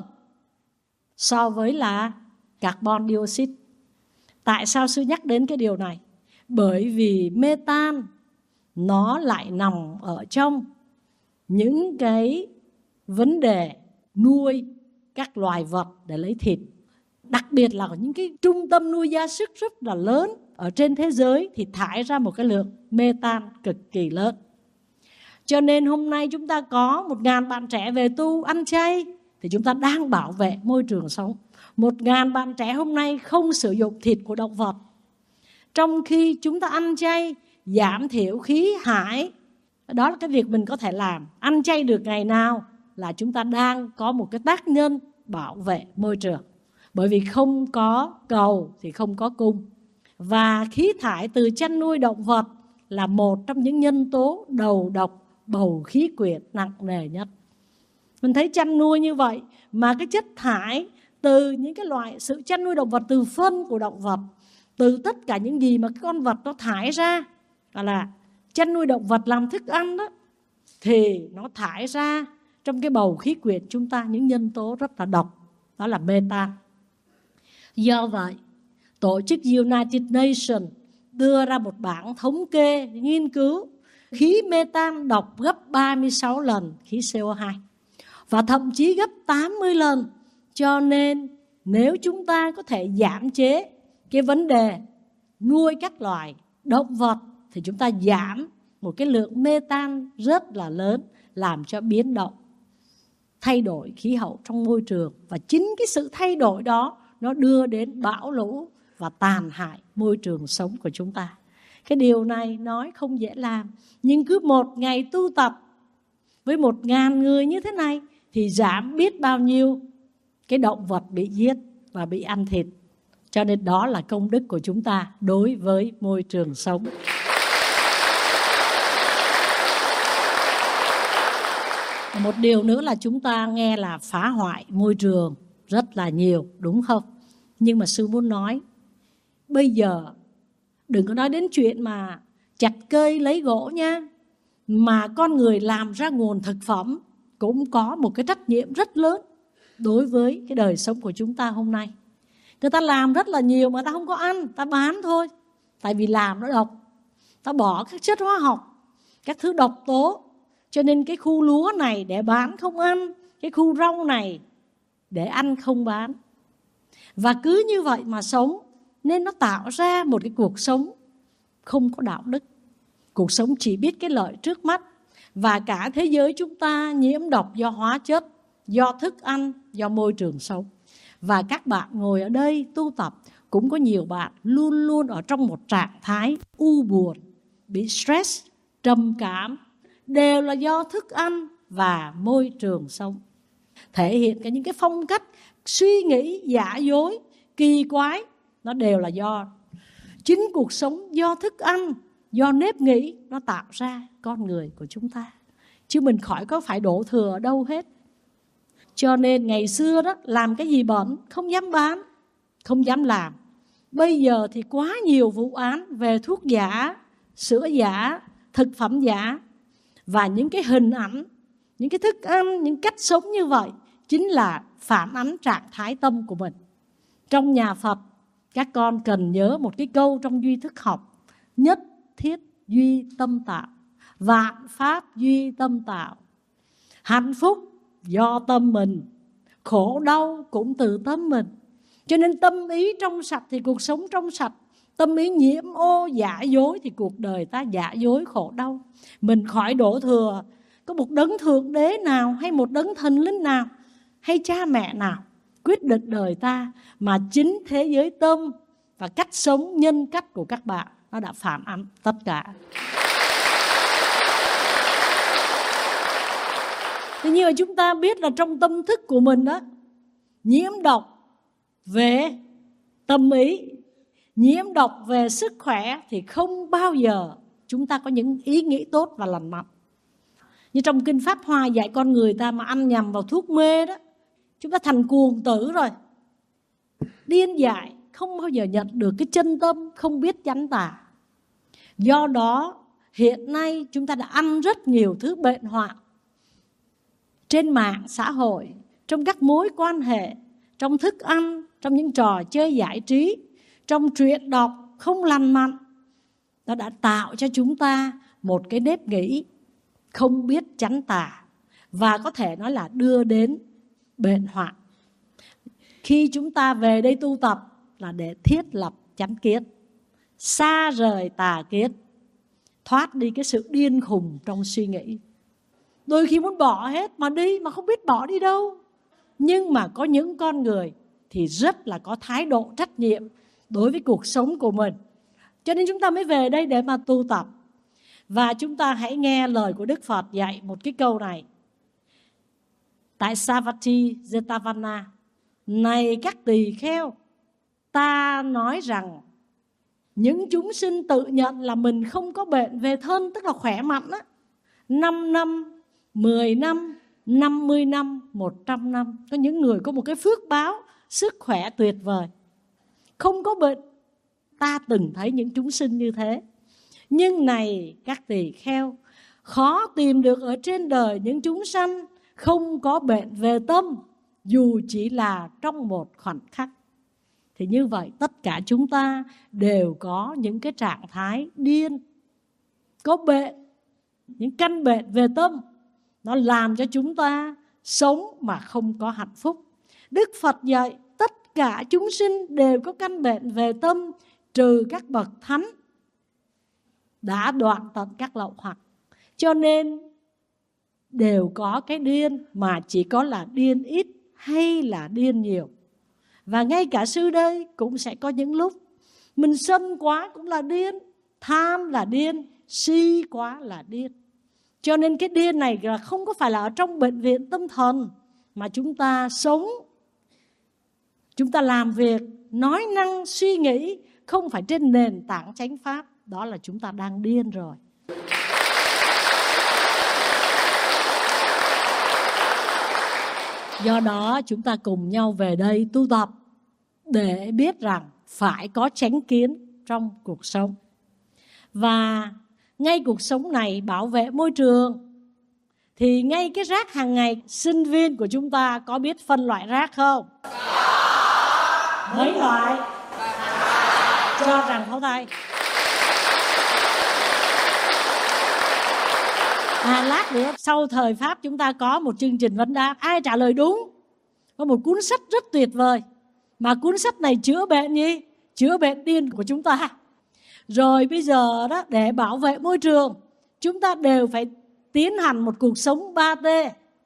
so với là carbon dioxide. Tại sao sư nhắc đến cái điều này? Bởi vì metan nó lại nằm ở trong những cái vấn đề nuôi các loài vật để lấy thịt. Đặc biệt là những cái trung tâm nuôi gia súc rất là lớn ở trên thế giới thì thải ra một cái lượng metan cực kỳ lớn. Cho nên hôm nay chúng ta có một ngàn bạn trẻ về tu ăn chay thì chúng ta đang bảo vệ môi trường sống. Một ngàn bạn trẻ hôm nay không sử dụng thịt của động vật. Trong khi chúng ta ăn chay, giảm thiểu khí thải, đó là cái việc mình có thể làm. Ăn chay được ngày nào là chúng ta đang có một cái tác nhân bảo vệ môi trường. Bởi vì không có cầu thì không có cung. Và khí thải từ chăn nuôi động vật là một trong những nhân tố đầu độc bầu khí quyển nặng nề nhất. Mình thấy chăn nuôi như vậy mà cái chất thải từ những cái loại sự chăn nuôi động vật, từ phân của động vật, từ tất cả những gì mà cái con vật nó thải ra, là chăn nuôi động vật làm thức ăn đó, thì nó thải ra trong cái bầu khí quyển chúng ta những nhân tố rất là độc, đó là metan. Do vậy, tổ chức United Nations đưa ra một bảng thống kê, nghiên cứu khí metan độc gấp ba mươi sáu lần khí C O hai và thậm chí gấp tám mươi lần. Cho nên nếu chúng ta có thể giảm chế cái vấn đề nuôi các loài động vật thì chúng ta giảm một cái lượng metan rất là lớn, làm cho biến động, thay đổi khí hậu trong môi trường. Và chính cái sự thay đổi đó nó đưa đến bão lũ và tàn hại môi trường sống của chúng ta. Cái điều này nói không dễ làm, nhưng cứ một ngày tu tập với một ngàn người như thế này thì giảm biết bao nhiêu cái động vật bị giết và bị ăn thịt. Cho nên đó là công đức của chúng ta đối với môi trường sống. Một điều nữa là chúng ta nghe là phá hoại môi trường rất là nhiều, đúng không? Nhưng mà sư muốn nói, bây giờ đừng có nói đến chuyện mà chặt cây lấy gỗ nha, mà con người làm ra nguồn thực phẩm cũng có một cái trách nhiệm rất lớn đối với cái đời sống của chúng ta hôm nay. Người ta làm rất là nhiều mà ta không có ăn, ta bán thôi. Tại vì làm nó độc, ta bỏ các chất hóa học, các thứ độc tố. Cho nên cái khu lúa này để bán không ăn, cái khu rau này để ăn không bán. Và cứ như vậy mà sống, nên nó tạo ra một cái cuộc sống không có đạo đức. Cuộc sống chỉ biết cái lợi trước mắt. Và cả thế giới chúng ta nhiễm độc do hóa chất, do thức ăn, do môi trường sống. Và các bạn ngồi ở đây tu tập, cũng có nhiều bạn luôn luôn ở trong một trạng thái u buồn, bị stress, trầm cảm, đều là do thức ăn và môi trường sống. Thể hiện cả những cái phong cách suy nghĩ giả dối, kỳ quái, nó đều là do chính cuộc sống, do thức ăn, do nếp nghĩ nó tạo ra con người của chúng ta. Chứ mình khỏi có phải đổ thừa ở đâu hết. Cho nên ngày xưa đó, làm cái gì bẩn không dám bán, không dám làm. Bây giờ thì quá nhiều vụ án về thuốc giả, sữa giả, thực phẩm giả. Và những cái hình ảnh, những cái thức ăn, những cách sống như vậy chính là phản ánh trạng thái tâm của mình. Trong nhà Phật, các con cần nhớ một cái câu trong duy thức học: nhất thiết duy tâm tạo, vạn pháp duy tâm tạo. Hạnh phúc do tâm mình, khổ đau cũng từ tâm mình. Cho nên tâm ý trong sạch thì cuộc sống trong sạch. Tâm ý nhiễm ô giả dối thì cuộc đời ta giả dối khổ đau. Mình khỏi đổ thừa có một đấng thượng đế nào, hay một đấng thần linh nào, hay cha mẹ nào quyết định đời ta, mà chính thế giới tâm và cách sống, nhân cách của các bạn nó đã phản ánh tất cả. Thế nhưng mà chúng ta biết là trong tâm thức của mình đó, nhiễm độc về tâm ý, nhiễm độc về sức khỏe thì không bao giờ chúng ta có những ý nghĩ tốt và lành mạnh. Như trong Kinh Pháp Hoa dạy con người ta mà ăn nhầm vào thuốc mê đó, chúng ta thành cuồng tử rồi, điên dại, không bao giờ nhận được cái chân tâm, không biết chánh tà. Do đó hiện nay chúng ta đã ăn rất nhiều thứ bệnh hoạn trên mạng xã hội, trong các mối quan hệ, trong thức ăn, trong những trò chơi giải trí, trong truyện đọc không lành mạnh. Nó đã tạo cho chúng ta một cái nếp nghĩ không biết chánh tà, và có thể nói là đưa đến bệnh hoạn. Khi chúng ta về đây tu tập là để thiết lập chánh kiến, xa rời tà kiến, thoát đi cái sự điên khùng trong suy nghĩ. Đôi khi muốn bỏ hết mà đi, mà không biết bỏ đi đâu. Nhưng mà có những con người thì rất là có thái độ trách nhiệm đối với cuộc sống của mình. Cho nên chúng ta mới về đây để mà tu tập. Và chúng ta hãy nghe lời của Đức Phật dạy một cái câu này. Tại Savatthi Jetavana: này các tỳ kheo, ta nói rằng những chúng sinh tự nhận là mình không có bệnh về thân, tức là khỏe mạnh á, năm năm, mười năm, năm mươi năm, một trăm năm. Có những người có một cái phước báo, sức khỏe tuyệt vời, không có bệnh. Ta từng thấy những chúng sinh như thế. Nhưng này các tỳ kheo, khó tìm được ở trên đời những chúng sanh không có bệnh về tâm, dù chỉ là trong một khoảnh khắc. Thì như vậy tất cả chúng ta đều có những cái trạng thái điên, có bệnh, những căn bệnh về tâm. Nó làm cho chúng ta sống mà không có hạnh phúc. Đức Phật dạy tất cả chúng sinh đều có căn bệnh về tâm, trừ các bậc thánh đã đoạn tận các lậu hoặc. Cho nên đều có cái điên, mà chỉ có là điên ít hay là điên nhiều. Và ngay cả sư đây cũng sẽ có những lúc mình sân quá cũng là điên, tham là điên, si quá là điên. Cho nên cái điên này là không có phải là ở trong bệnh viện tâm thần, mà chúng ta sống, chúng ta làm việc, nói năng, suy nghĩ không phải trên nền tảng chánh pháp. Đó là chúng ta đang điên rồi. Do đó chúng ta cùng nhau về đây tu tập để biết rằng phải có chánh kiến trong cuộc sống. Và ngay cuộc sống này bảo vệ môi trường, thì ngay cái rác hàng ngày, sinh viên của chúng ta có biết phân loại rác không? Mấy loại? Cho rằng pháo tay. À, lát nữa sau thời Pháp chúng ta có một chương trình vấn đáp. Ai trả lời đúng có một cuốn sách rất tuyệt vời, mà cuốn sách này chữa bệnh gì? Chữa bệnh điên của chúng ta. Rồi bây giờ đó, để bảo vệ môi trường, chúng ta đều phải tiến hành một cuộc sống ba T.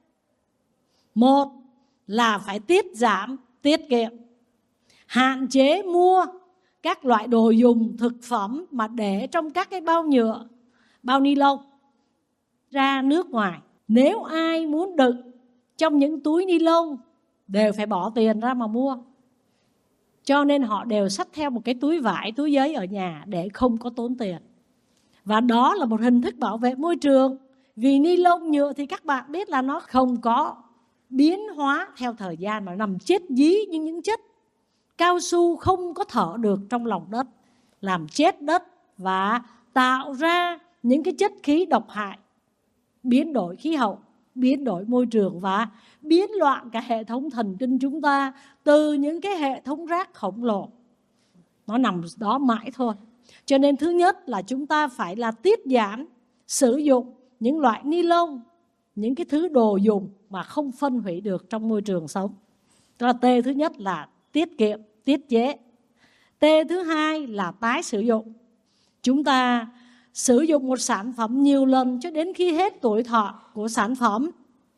Một là phải tiết giảm, tiết kiệm, hạn chế mua các loại đồ dùng thực phẩm mà để trong các cái bao nhựa, bao ni lông ra nước ngoài. Nếu ai muốn đựng trong những túi ni lông đều phải bỏ tiền ra mà mua. Cho nên họ đều xách theo một cái túi vải, túi giấy ở nhà để không có tốn tiền. Và đó là một hình thức bảo vệ môi trường. Vì ni lông, nhựa thì các bạn biết là nó không có biến hóa theo thời gian mà nằm chết dí như những chất. Cao su không có thở được trong lòng đất, làm chết đất và tạo ra những cái chất khí độc hại, biến đổi khí hậu, biến đổi môi trường và biến loạn cả hệ thống thần kinh chúng ta từ những cái hệ thống rác khổng lồ. Nó nằm đó mãi thôi. Cho nên thứ nhất là chúng ta phải là tiết giảm sử dụng những loại ni lông, những cái thứ đồ dùng mà không phân hủy được trong môi trường sống. Đó là T thứ nhất là tiết kiệm, tiết chế. T thứ hai là tái sử dụng. Chúng ta sử dụng một sản phẩm nhiều lần cho đến khi hết tuổi thọ của sản phẩm.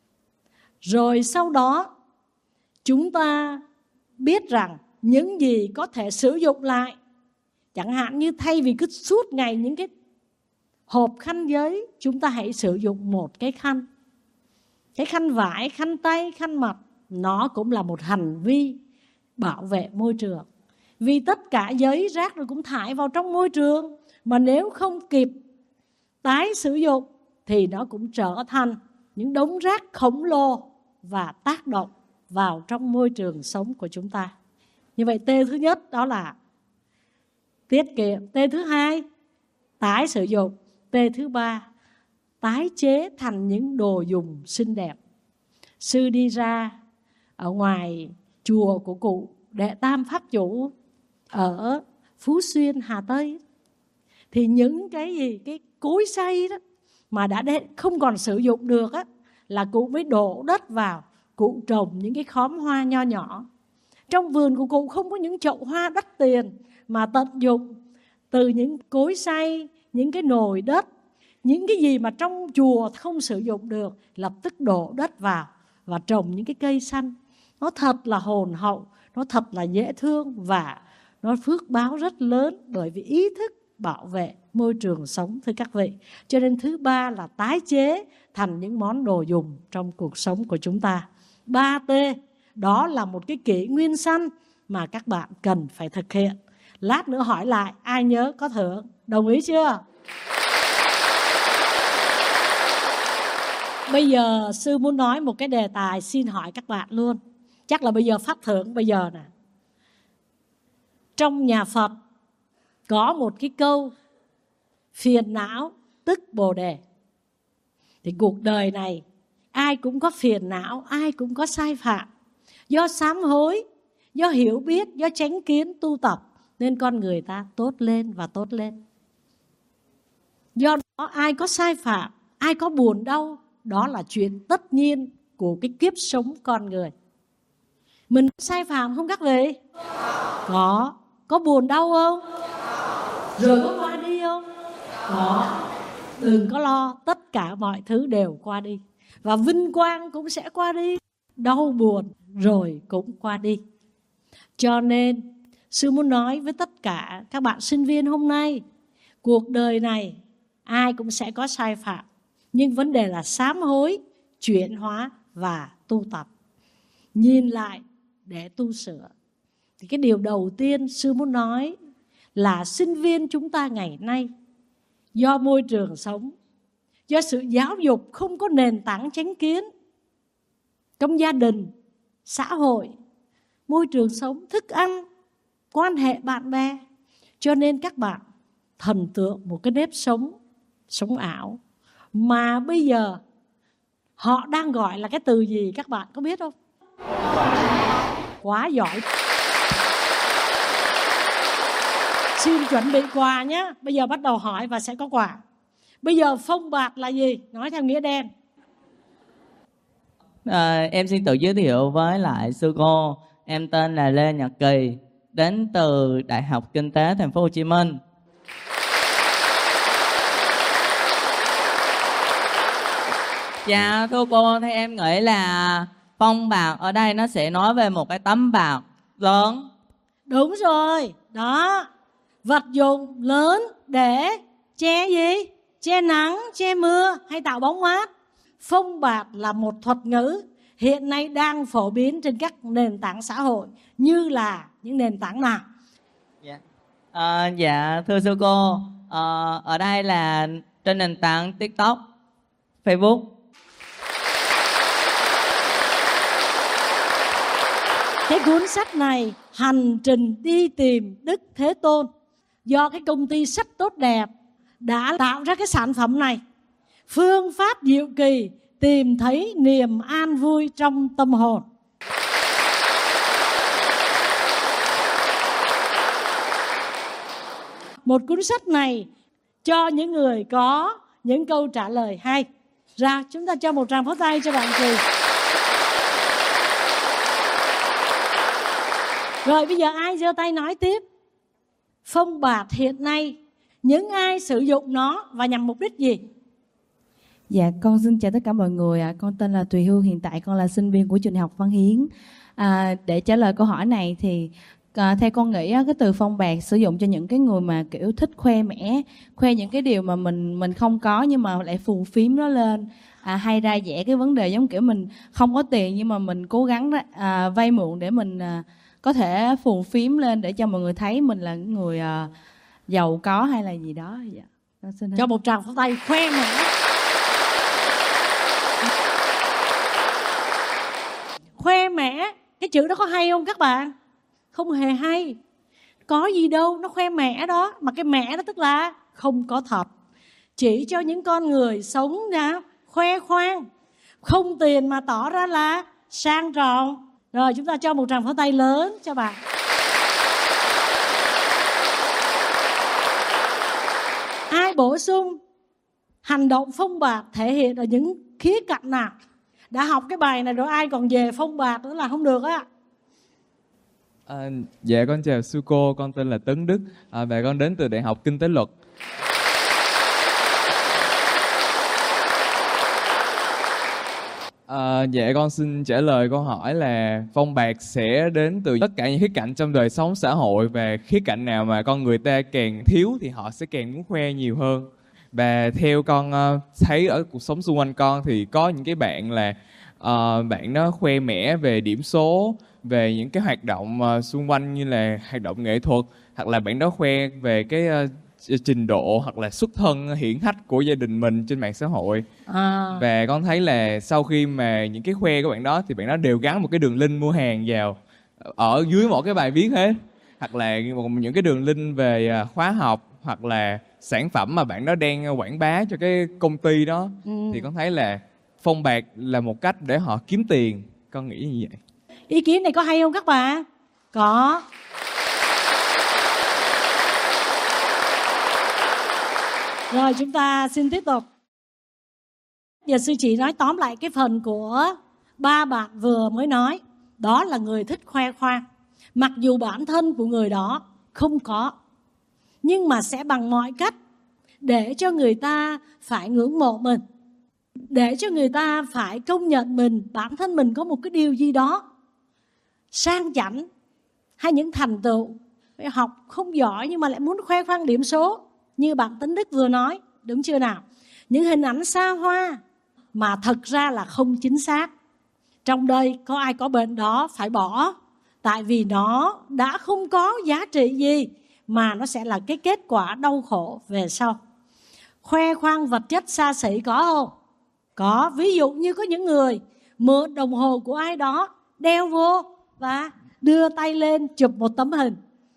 Rồi sau đó chúng ta biết rằng những gì có thể sử dụng lại. Chẳng hạn như thay vì cứ suốt ngày những cái hộp khăn giấy, chúng ta hãy sử dụng một cái khăn. Cái khăn vải, khăn tay, khăn mặt, nó cũng là một hành vi bảo vệ môi trường. Vì tất cả giấy rác rồi cũng thải vào trong môi trường, mà nếu không kịp tái sử dụng thì nó cũng trở thành những đống rác khổng lồ và tác động vào trong môi trường sống của chúng ta. Như vậy T thứ nhất đó là tiết kiệm. T thứ hai tái sử dụng. T thứ ba tái chế thành những đồ dùng xinh đẹp. Sư đi ra ở ngoài chùa của cụ Đệ Tam Pháp Chủ ở Phú Xuyên, Hà Tây, thì những cái gì, cái cối xay đó mà đã không còn sử dụng được á, là cụ mới đổ đất vào, cụ trồng những cái khóm hoa nho nhỏ. Trong vườn của cụ không có những chậu hoa đắt tiền, mà tận dụng từ những cối xay, những cái nồi đất, những cái gì mà trong chùa không sử dụng được, lập tức đổ đất vào và trồng những cái cây xanh. Nó thật là hồn hậu, nó thật là dễ thương và nó phước báo rất lớn, bởi vì ý thức bảo vệ môi trường sống, thưa các vị. Cho nên thứ ba là tái chế thành những món đồ dùng trong cuộc sống của chúng ta. ba T, đó là một cái kỷ nguyên xanh mà các bạn cần phải thực hiện. Lát nữa hỏi lại, ai nhớ có thưởng, đồng ý chưa? Bây giờ sư muốn nói một cái đề tài, xin hỏi các bạn luôn. Chắc là bây giờ phát thưởng bây giờ nè. Trong nhà Phật có một cái câu phiền não tức Bồ Đề. Thì cuộc đời này ai cũng có phiền não, ai cũng có sai phạm. Do sám hối, do hiểu biết, do chánh kiến tu tập nên con người ta tốt lên và tốt lên. Do đó ai có sai phạm, ai có buồn đau, đó là chuyện tất nhiên của cái kiếp sống con người. Mình sai phạm không các vị? Có. Có buồn đau không? Rồi có qua đi không? Có. Đừng có lo, tất cả mọi thứ đều qua đi. Và vinh quang cũng sẽ qua đi, đau buồn rồi cũng qua đi. Cho nên sư muốn nói với tất cả các bạn sinh viên hôm nay, cuộc đời này ai cũng sẽ có sai phạm, nhưng vấn đề là sám hối, chuyển hóa và tu tập. Nhìn lại để tu sửa. Thì cái điều đầu tiên sư muốn nói là sinh viên chúng ta ngày nay, do môi trường sống, do sự giáo dục không có nền tảng chánh kiến trong gia đình, xã hội, môi trường sống, thức ăn, quan hệ bạn bè. Cho nên các bạn thần tượng một cái nếp sống, sống ảo, mà bây giờ họ đang gọi là cái từ gì các bạn có biết không? Quá giỏi. Xin chuẩn bị quà nhé. Bây giờ bắt đầu hỏi và sẽ có quà. Bây giờ phông bạt là gì? Nói theo nghĩa đen.
À, em xin tự giới thiệu với lại sư cô. Em tên là Lê Nhật Kỳ, đến từ Đại học Kinh tế Thành phố Hồ Chí Minh. Dạ thưa cô, thì em nghĩ là phong bạc ở đây nó sẽ nói về một cái tấm bạc lớn.
Đúng rồi, đó. Vật dụng lớn để che gì? Che nắng, che mưa hay tạo bóng mát. Phông bạt là một thuật ngữ hiện nay đang phổ biến trên các nền tảng xã hội, như là những nền tảng nào?
Dạ, à, dạ thưa sư cô, à, ở đây là trên nền tảng TikTok, Facebook.
Cái cuốn sách này, Hành trình đi tìm Đức Thế Tôn, do cái công ty sách tốt đẹp đã tạo ra cái sản phẩm này. Phương pháp diệu kỳ tìm thấy niềm an vui trong tâm hồn. Một cuốn sách này cho những người có những câu trả lời hay. Ra, chúng ta cho một tràng pháo tay cho bạn Kỳ. Rồi bây giờ ai giơ tay nói tiếp? Phông bạt hiện nay những ai sử dụng nó và nhằm mục đích gì?
Dạ, con xin chào tất cả mọi người. À, con tên là Tùy Hương, hiện tại con là sinh viên của trường Đại học Văn Hiến. À, để trả lời câu hỏi này thì à, theo con nghĩ á, cái từ phông bạt sử dụng cho những cái người mà kiểu thích khoe mẽ, khoe những cái điều mà mình mình không có nhưng mà lại phù phiếm nó lên, à, hay ra vẻ cái vấn đề giống kiểu mình không có tiền nhưng mà mình cố gắng à, vay mượn để mình à, có thể phù phiếm lên để cho mọi người thấy mình là người à, giàu có hay là gì đó. Dạ. Xin
cho một tràng pháo tay khoe mẽ. Khoe mẽ, cái chữ đó có hay không các bạn? Không hề hay. Có gì đâu, nó khoe mẽ đó. Mà cái mẽ đó tức là không có thật. Chỉ cho những con người sống ra khoe khoang, không tiền mà tỏ ra là sang trọng. Rồi chúng ta cho một tràng pháo tay lớn cho bạn. Ai bổ sung hành động phông bạt thể hiện ở những khía cạnh nào? Đã học cái bài này rồi ai còn về phông bạt nữa là không được á.
À, dạ con chào sư cô, con tên là Tấn Đức, à, và con đến từ Đại học Kinh tế Luật. À, dạ con xin trả lời câu hỏi là phông bạt sẽ đến từ tất cả những khía cạnh trong đời sống xã hội, và khía cạnh nào mà con người ta càng thiếu thì họ sẽ càng muốn khoe nhiều hơn. Và theo con uh, thấy ở cuộc sống xung quanh con thì có những cái bạn là uh, bạn nó khoe mẽ về điểm số, về những cái hoạt động uh, xung quanh như là hoạt động nghệ thuật, hoặc là bạn đó khoe về cái uh, trình độ hoặc là xuất thân hiển hách của gia đình mình trên mạng xã hội. À. Và con thấy là sau khi mà những cái khoe của bạn đó thì bạn đó đều gắn một cái đường link mua hàng vào ở dưới một cái bài viết hết, hoặc là những cái đường link về khóa học hoặc là sản phẩm mà bạn đó đang quảng bá cho cái công ty đó. Ừ. Thì con thấy là phông bạt là một cách để họ kiếm tiền. Con nghĩ như vậy.
Ý kiến này có hay không các bạn? Có. Rồi chúng ta xin tiếp tục. Giờ sư chỉ nói tóm lại cái phần của ba bạn vừa mới nói. Đó là người thích khoe khoang. Mặc dù bản thân của người đó không có, nhưng mà sẽ bằng mọi cách để cho người ta phải ngưỡng mộ mình, để cho người ta phải công nhận mình, bản thân mình có một cái điều gì đó sang chảnh, hay những thành tựu, học không giỏi nhưng mà lại muốn khoe khoang điểm số. Như bạn Tấn Đức vừa nói, đúng chưa nào? Những hình ảnh xa hoa mà thật ra là không chính xác. Trong đây có ai có bệnh đó phải bỏ, tại vì nó đã không có giá trị gì, mà nó sẽ là cái kết quả đau khổ về sau. Khoe khoang vật chất xa xỉ có không? Có. Ví dụ như có những người mượn đồng hồ của ai đó, đeo vô và đưa tay lên chụp một tấm hình.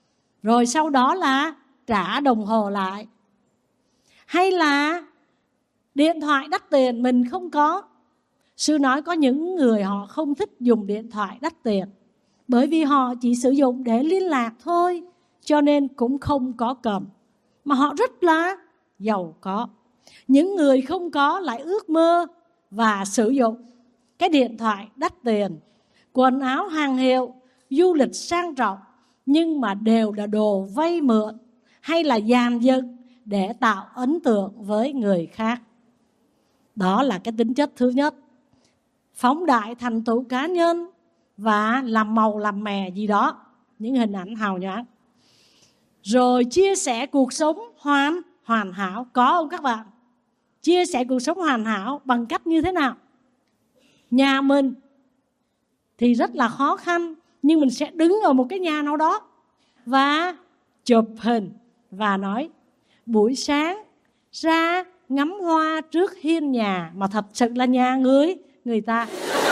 rồi sau đó là trả đồng hồ lại. Hay là điện thoại đắt tiền mình không có. Sư nói có những người họ không thích dùng điện thoại đắt tiền, bởi vì họ chỉ sử dụng để liên lạc thôi, cho nên cũng không có cầm. Mà họ rất là giàu có. Những người không có lại ước mơ và sử dụng cái điện thoại đắt tiền, quần áo hàng hiệu, du lịch sang trọng, nhưng mà đều là đồ vay mượn hay là dàn dựng để tạo ấn tượng với người khác. Đó là cái tính chất thứ nhất. Phóng đại thành tựu cá nhân và làm màu làm mè gì đó, những hình ảnh hào nhoáng. Rồi chia sẻ cuộc sống hoàn hoàn hảo. Có không các bạn? Chia sẻ cuộc sống hoàn hảo bằng cách như thế nào? Nhà mình thì rất là khó khăn, nhưng mình sẽ đứng ở một cái nhà nào đó và chụp hình và nói buổi sáng ra ngắm hoa trước hiên nhà, mà thật sự là nhà người người ta.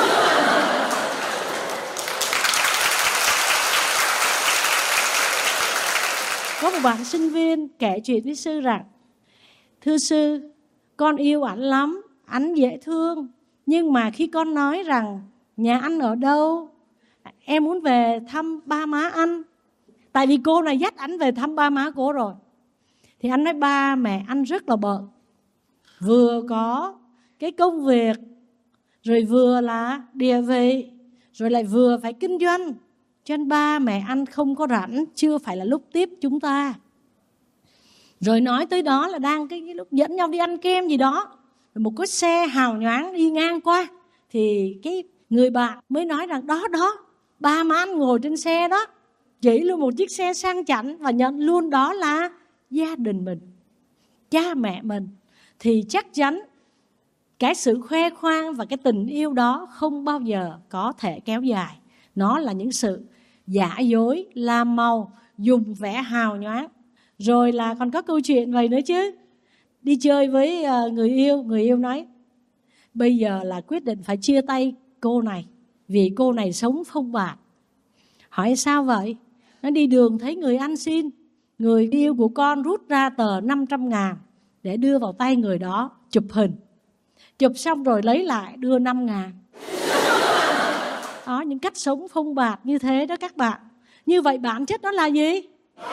Có một bạn sinh viên kể chuyện với sư rằng: thưa sư, con yêu ảnh lắm, ảnh dễ thương, nhưng mà khi con nói rằng nhà anh ở đâu, em muốn về thăm ba má anh, tại vì cô này dắt ảnh về thăm ba má cô rồi, thì anh nói ba mẹ anh rất là bận, vừa có cái công việc, rồi vừa là địa vị, rồi lại vừa phải kinh doanh, cho nên ba mẹ anh không có rảnh, chưa phải là lúc tiếp chúng ta. Rồi nói tới đó là đang cái, cái lúc dẫn nhau đi ăn kem gì đó, rồi một cái xe hào nhoáng đi ngang qua, thì cái người bạn mới nói rằng đó đó, ba má anh ngồi trên xe đó, chỉ luôn một chiếc xe sang chảnh và nhận luôn đó là gia đình mình, cha mẹ mình. Thì chắc chắn cái sự khoe khoang và cái tình yêu đó không bao giờ có thể kéo dài. Nó là những sự giả dối, làm màu, dùng vẻ hào nhoáng. Rồi là còn có câu chuyện vậy nữa chứ. Đi chơi với người yêu, người yêu nói bây giờ là quyết định phải chia tay cô này, vì cô này sống phông bạt. Hỏi sao vậy? Nó đi đường thấy người ăn xin, người yêu của con rút ra tờ năm trăm ngàn để đưa vào tay người đó, chụp hình. Chụp xong rồi lấy lại đưa năm ngàn. Đó, những cách sống phông bạt như thế đó các bạn. Như vậy bản chất đó là gì?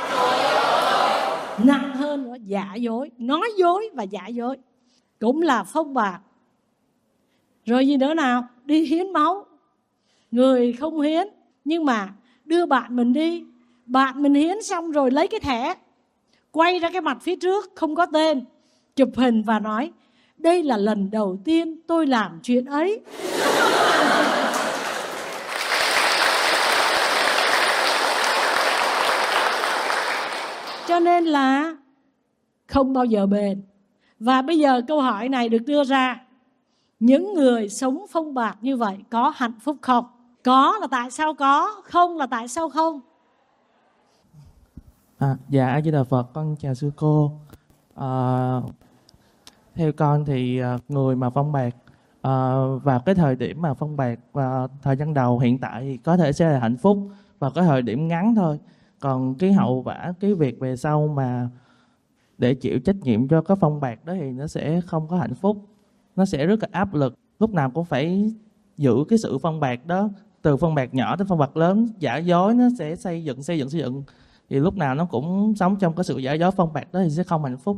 Nặng hơn nữa, giả dối. Nói dối và giả dối cũng là phông bạt. Rồi gì nữa nào? Đi hiến máu. Người không hiến, nhưng mà đưa bạn mình đi. Bạn mình hiến xong rồi lấy cái thẻ, quay ra cái mặt phía trước không có tên, chụp hình và nói đây là lần đầu tiên tôi làm chuyện ấy. Cho nên là không bao giờ bền. Và bây giờ câu hỏi này được đưa ra: những người sống phông bạt như vậy có hạnh phúc không? Có là tại sao có, không là tại sao không?
À, dạ, A Di Đà Phật, con chào sư cô. À, theo con thì người mà phong bạt à, và cái thời điểm mà phong bạt và thời gian đầu hiện tại thì có thể sẽ là hạnh phúc và cái thời điểm ngắn thôi. Còn cái hậu vả, cái việc về sau mà để chịu trách nhiệm cho cái phong bạt đó thì nó sẽ không có hạnh phúc. Nó sẽ rất là áp lực. Lúc nào cũng phải giữ cái sự phong bạt đó. Từ phong bạt nhỏ tới phong bạt lớn, giả dối nó sẽ xây dựng, xây dựng, xây dựng. Thì lúc nào nó cũng sống trong cái sự giả dối phong bạt đó thì sẽ không hạnh phúc.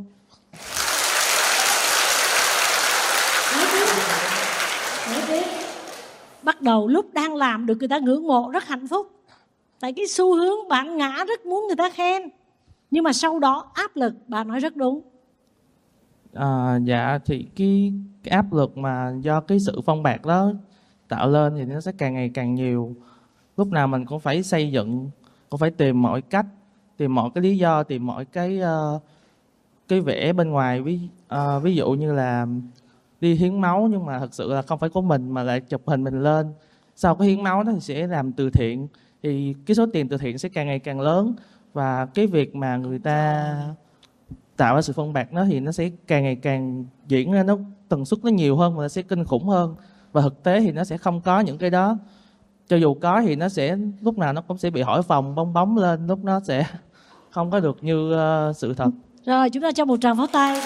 Bắt đầu lúc đang làm được người ta ngưỡng mộ, rất hạnh phúc. Tại cái xu hướng bản ngã rất muốn người ta khen. Nhưng mà sau đó áp lực, bà nói rất đúng.
À, dạ, thì cái, cái áp lực mà do cái sự phong bạt đó tạo lên thì nó sẽ càng ngày càng nhiều. Lúc nào mình cũng phải xây dựng, cũng phải tìm mọi cách, tìm mọi cái lý do, tìm mọi cái uh, cái vẻ bên ngoài. Ví, uh, ví dụ như là đi hiến máu nhưng mà thật sự là không phải của mình mà lại chụp hình mình lên. Sau cái hiến máu đó thì sẽ làm từ thiện, thì cái số tiền từ thiện sẽ càng ngày càng lớn. Và cái việc mà người ta tạo ra sự phong bạt đó thì nó sẽ càng ngày càng diễn ra, nó tần suất nó nhiều hơn và nó sẽ kinh khủng hơn. Và thực tế thì nó sẽ không có những cái đó. Cho dù có thì nó sẽ lúc nào nó cũng sẽ bị hỏi phòng bong bóng lên, lúc nó sẽ không có được như uh, sự thật.
Rồi chúng ta cho một tràng pháo tay.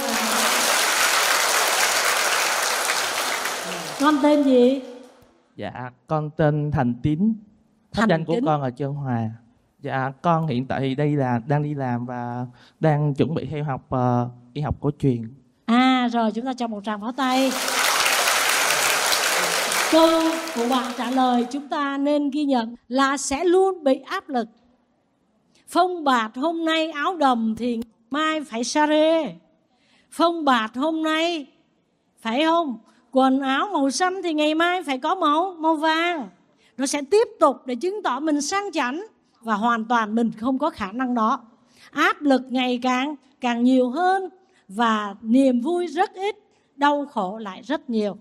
Con tên gì?
Dạ, con tên Thành Tín. Pháp
Thành
danh của
Tín.
con là Trơn Hòa. Dạ, con hiện tại thì đây là đang đi làm và đang chuẩn bị theo học uh, y học cổ truyền.
À rồi chúng ta cho một tràng pháo tay. Câu của bạn trả lời chúng ta nên ghi nhận là sẽ luôn bị áp lực. Phông bạt hôm nay áo đầm thì mai phải sa rê. Phông bạt hôm nay phải không? Quần áo màu xanh thì ngày mai phải có màu màu vàng. Nó sẽ tiếp tục để chứng tỏ mình sang chảnh và hoàn toàn mình không có khả năng đó. Áp lực ngày càng càng nhiều hơn và niềm vui rất ít, đau khổ lại rất nhiều.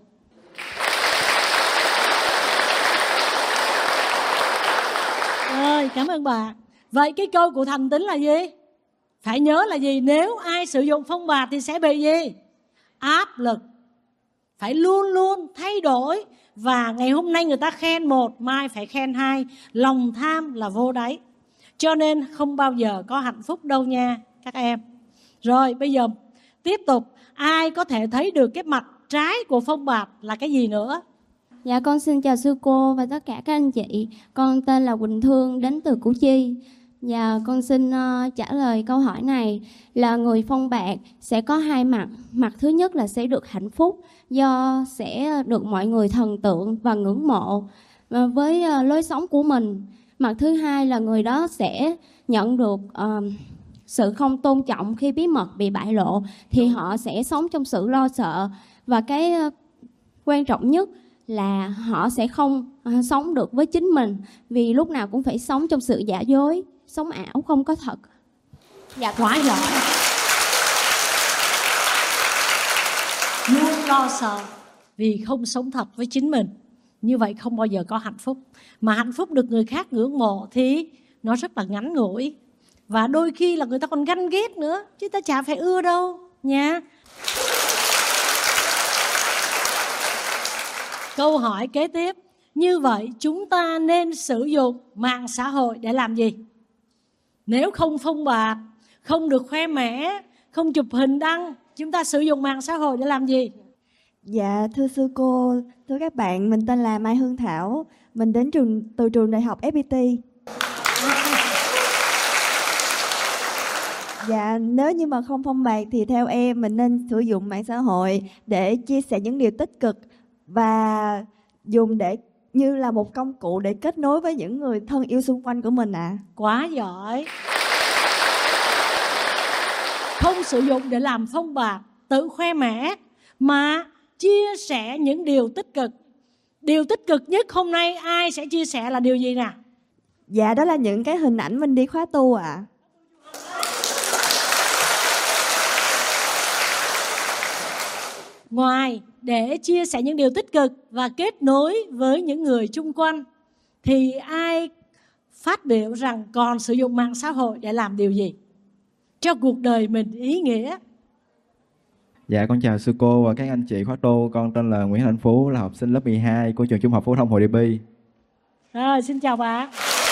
Rồi, cảm ơn bạn. Vậy cái câu của Thành Tín là gì? Phải nhớ là gì? Nếu ai sử dụng phong bạt thì sẽ bị gì? Áp lực. Phải luôn luôn thay đổi. Và ngày hôm nay người ta khen một, mai phải khen hai. Lòng tham là vô đáy. Cho nên không bao giờ có hạnh phúc đâu nha các em. Rồi bây giờ tiếp tục. Ai có thể thấy được cái mặt trái của phong bạt là cái gì nữa?
Dạ con xin chào sư cô và tất cả các anh chị. Con tên là Quỳnh Thương, đến từ Củ Chi. Và con xin uh, trả lời câu hỏi này là người phong bạt sẽ có hai mặt. Mặt thứ nhất là sẽ được hạnh phúc do sẽ được mọi người thần tượng và ngưỡng mộ uh, với uh, lối sống của mình. Mặt thứ hai là người đó sẽ nhận được uh, sự không tôn trọng khi bí mật bị bại lộ, thì họ sẽ sống trong sự lo sợ. Và cái uh, quan trọng nhất là họ sẽ không uh, sống được với chính mình, vì lúc nào cũng phải sống trong sự giả dối, sống ảo không có thật.
Dạ quá giỏi. Luôn lo sợ vì không sống thật với chính mình. Như vậy không bao giờ có hạnh phúc. Mà hạnh phúc được người khác ngưỡng mộ thì nó rất là ngắn ngủi. Và đôi khi là người ta còn ganh ghét nữa, chứ ta chả phải ưa đâu nha. Câu hỏi kế tiếp. Như vậy chúng ta nên sử dụng mạng xã hội để làm gì? Nếu không phong bạt, không được khoe mẽ, không chụp hình đăng, chúng ta sử dụng mạng xã hội để làm gì?
Dạ thưa sư cô, thưa các bạn, mình tên là Mai Hương Thảo, mình đến trường từ trường đại học ép pê tê. Dạ nếu như mà không phong bạt thì theo em mình nên sử dụng mạng xã hội để chia sẻ những điều tích cực và dùng để như là một công cụ để kết nối với những người thân yêu xung quanh của mình ạ. À.
Quá giỏi. Không sử dụng để làm phong bạt, tự khoe mẽ, mà chia sẻ những điều tích cực. Điều tích cực nhất hôm nay ai sẽ chia sẻ là điều gì nè?
Dạ đó là những cái hình ảnh mình đi khóa tu ạ. À.
Ngoài để chia sẻ những điều tích cực và kết nối với những người chung quanh, thì ai phát biểu rằng còn sử dụng mạng xã hội để làm điều gì cho cuộc đời mình ý nghĩa?
Dạ con chào sư cô và các anh chị khóa tu. Con tên là Nguyễn Thành Phú, là học sinh lớp mười hai của trường Trung học phổ thông Hồ Đề Bi.
Rồi xin chào bạn.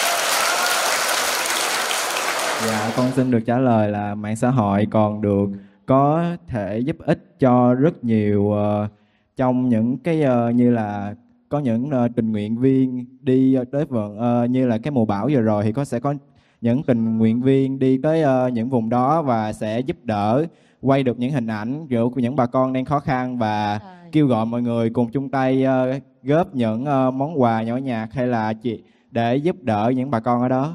Dạ con xin được trả lời là mạng xã hội còn được có thể giúp ích cho rất nhiều uh, trong những cái uh, như là có những uh, tình nguyện viên đi uh, tới vườn uh, như là cái mùa bão vừa rồi thì có sẽ có những tình nguyện viên đi tới uh, những vùng đó và sẽ giúp đỡ quay được những hình ảnh của những bà con đang khó khăn và kêu gọi mọi người cùng chung tay uh, góp những uh, món quà nhỏ nhặt hay là chị để giúp đỡ những bà con ở đó.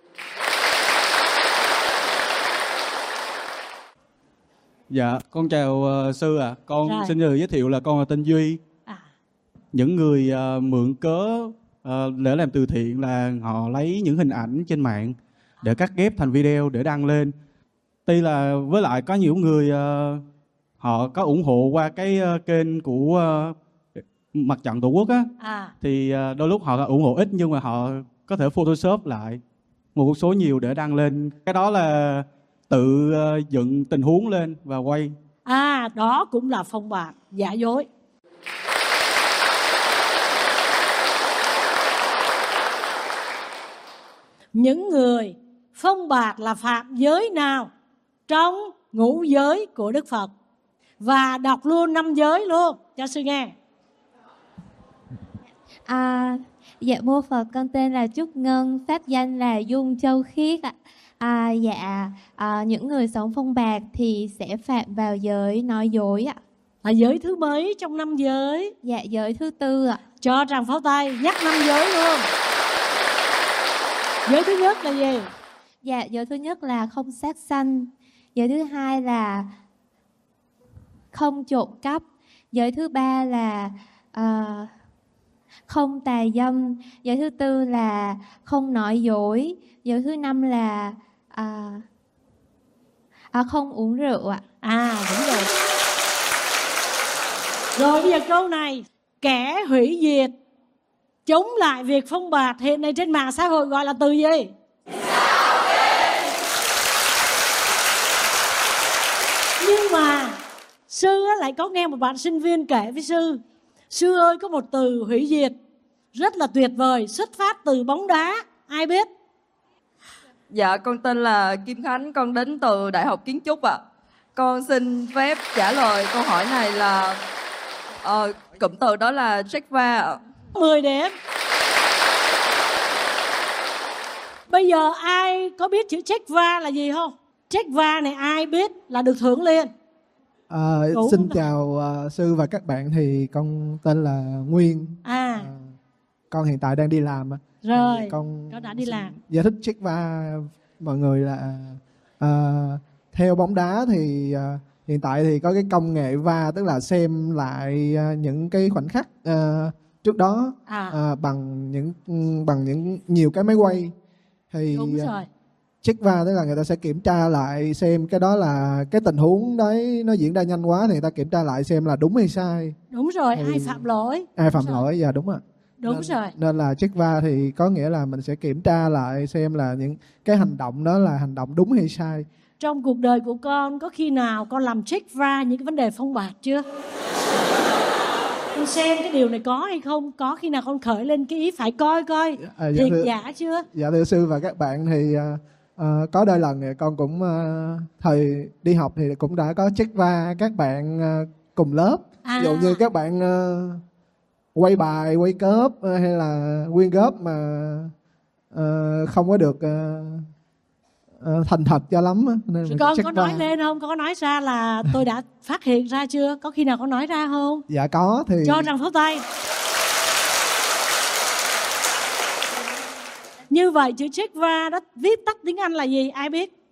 Dạ, con chào uh, sư ạ. À. Con
Rồi.
xin được giới thiệu là con là tên Duy.
À.
Những người uh, mượn cớ uh, để làm từ thiện là họ lấy những hình ảnh trên mạng để cắt ghép thành video để đăng lên. Tuy là với lại có nhiều người uh, họ có ủng hộ qua cái uh, kênh của uh, Mặt trận Tổ quốc á,
à.
thì uh, đôi lúc họ ủng hộ ít nhưng mà họ có thể photoshop lại một số nhiều để đăng lên. Cái đó là tự uh, dựng tình huống lên và quay.
À, đó cũng là phong bạt, giả dối. Những người phong bạt là phạm giới nào trong ngũ giới của Đức Phật? Và đọc luôn năm giới luôn cho sư nghe.
À, dạ mô Phật, con tên là Trúc Ngân, pháp danh là Dung Châu Khiết ạ. À, dạ à, những người sống phong bạt thì sẽ phạm vào giới nói dối ạ.
Là giới thứ mấy trong năm giới?
Dạ giới thứ tư ạ.
Cho tràng pháo tay, nhắc năm giới luôn. Giới thứ nhất là gì?
Dạ giới thứ nhất là không sát sanh. Giới thứ hai là không trộm cắp. Giới thứ ba là à, không tà dâm. Giới thứ tư là không nói dối. Giới thứ năm là à, à, không uống rượu ạ.
À đúng rồi. Rồi bây giờ câu này, kẻ hủy diệt chống lại việc phong bạt hiện nay trên mạng xã hội gọi là từ gì? Nhưng mà sư lại có nghe một bạn sinh viên kể với sư, sư ơi có một từ hủy diệt rất là tuyệt vời, xuất phát từ bóng đá, ai biết?
Dạ con tên là Kim Khánh, con đến từ Đại học Kiến trúc ạ. À. Con xin phép trả lời câu hỏi này là uh, cụm từ đó là Trekva ạ.
mười điểm. Bây giờ ai có biết chữ Trekva là gì không? Trekva này ai biết là được thưởng liền.
À, xin chào uh, sư và các bạn, thì con tên là Nguyên.
À.
Uh, con hiện tại đang đi làm.
Rồi,
con,
con đã đi làm.
Giải thích Trekva mọi người là uh, theo bóng đá thì uh, hiện tại thì có cái công nghệ va, tức là xem lại uh, những cái khoảnh khắc uh, trước đó
à.
uh, bằng những bằng những nhiều cái máy quay. Thì
đúng rồi.
Check va tức là người ta sẽ kiểm tra lại xem cái đó là cái tình huống đấy nó diễn ra nhanh quá thì người ta kiểm tra lại xem là đúng hay sai.
Đúng rồi,
thì
ai phạm lỗi.
Ai phạm
đúng
lỗi, dạ đúng ạ.
Đúng
nên,
rồi.
Nên là check va thì có nghĩa là mình sẽ kiểm tra lại xem là những cái hành động đó là hành động đúng hay sai.
Trong cuộc đời của con có khi nào con làm check va những cái vấn đề phong bạt chưa? Con xem cái điều này có hay không? Có khi nào con khởi lên cái ý phải coi coi à, dạ thiệt thưa, giả chưa?
Dạ thưa sư và các bạn, thì uh, uh, có đôi lần thì con cũng uh, thời đi học thì cũng đã có check va các bạn uh, cùng lớp. À. Ví dụ như các bạn uh, quay bài, quay cớp uh, hay là nguyên góp mà uh, không có được uh, uh, thành thật cho lắm. Nên
con có nói lên không? Con có nói ra là tôi đã phát hiện ra chưa? Có khi nào con nói ra không?
Dạ có thì...
Cho tràng pháo tay. Như vậy chữ check va đó viết tắt tiếng Anh là gì? Ai biết?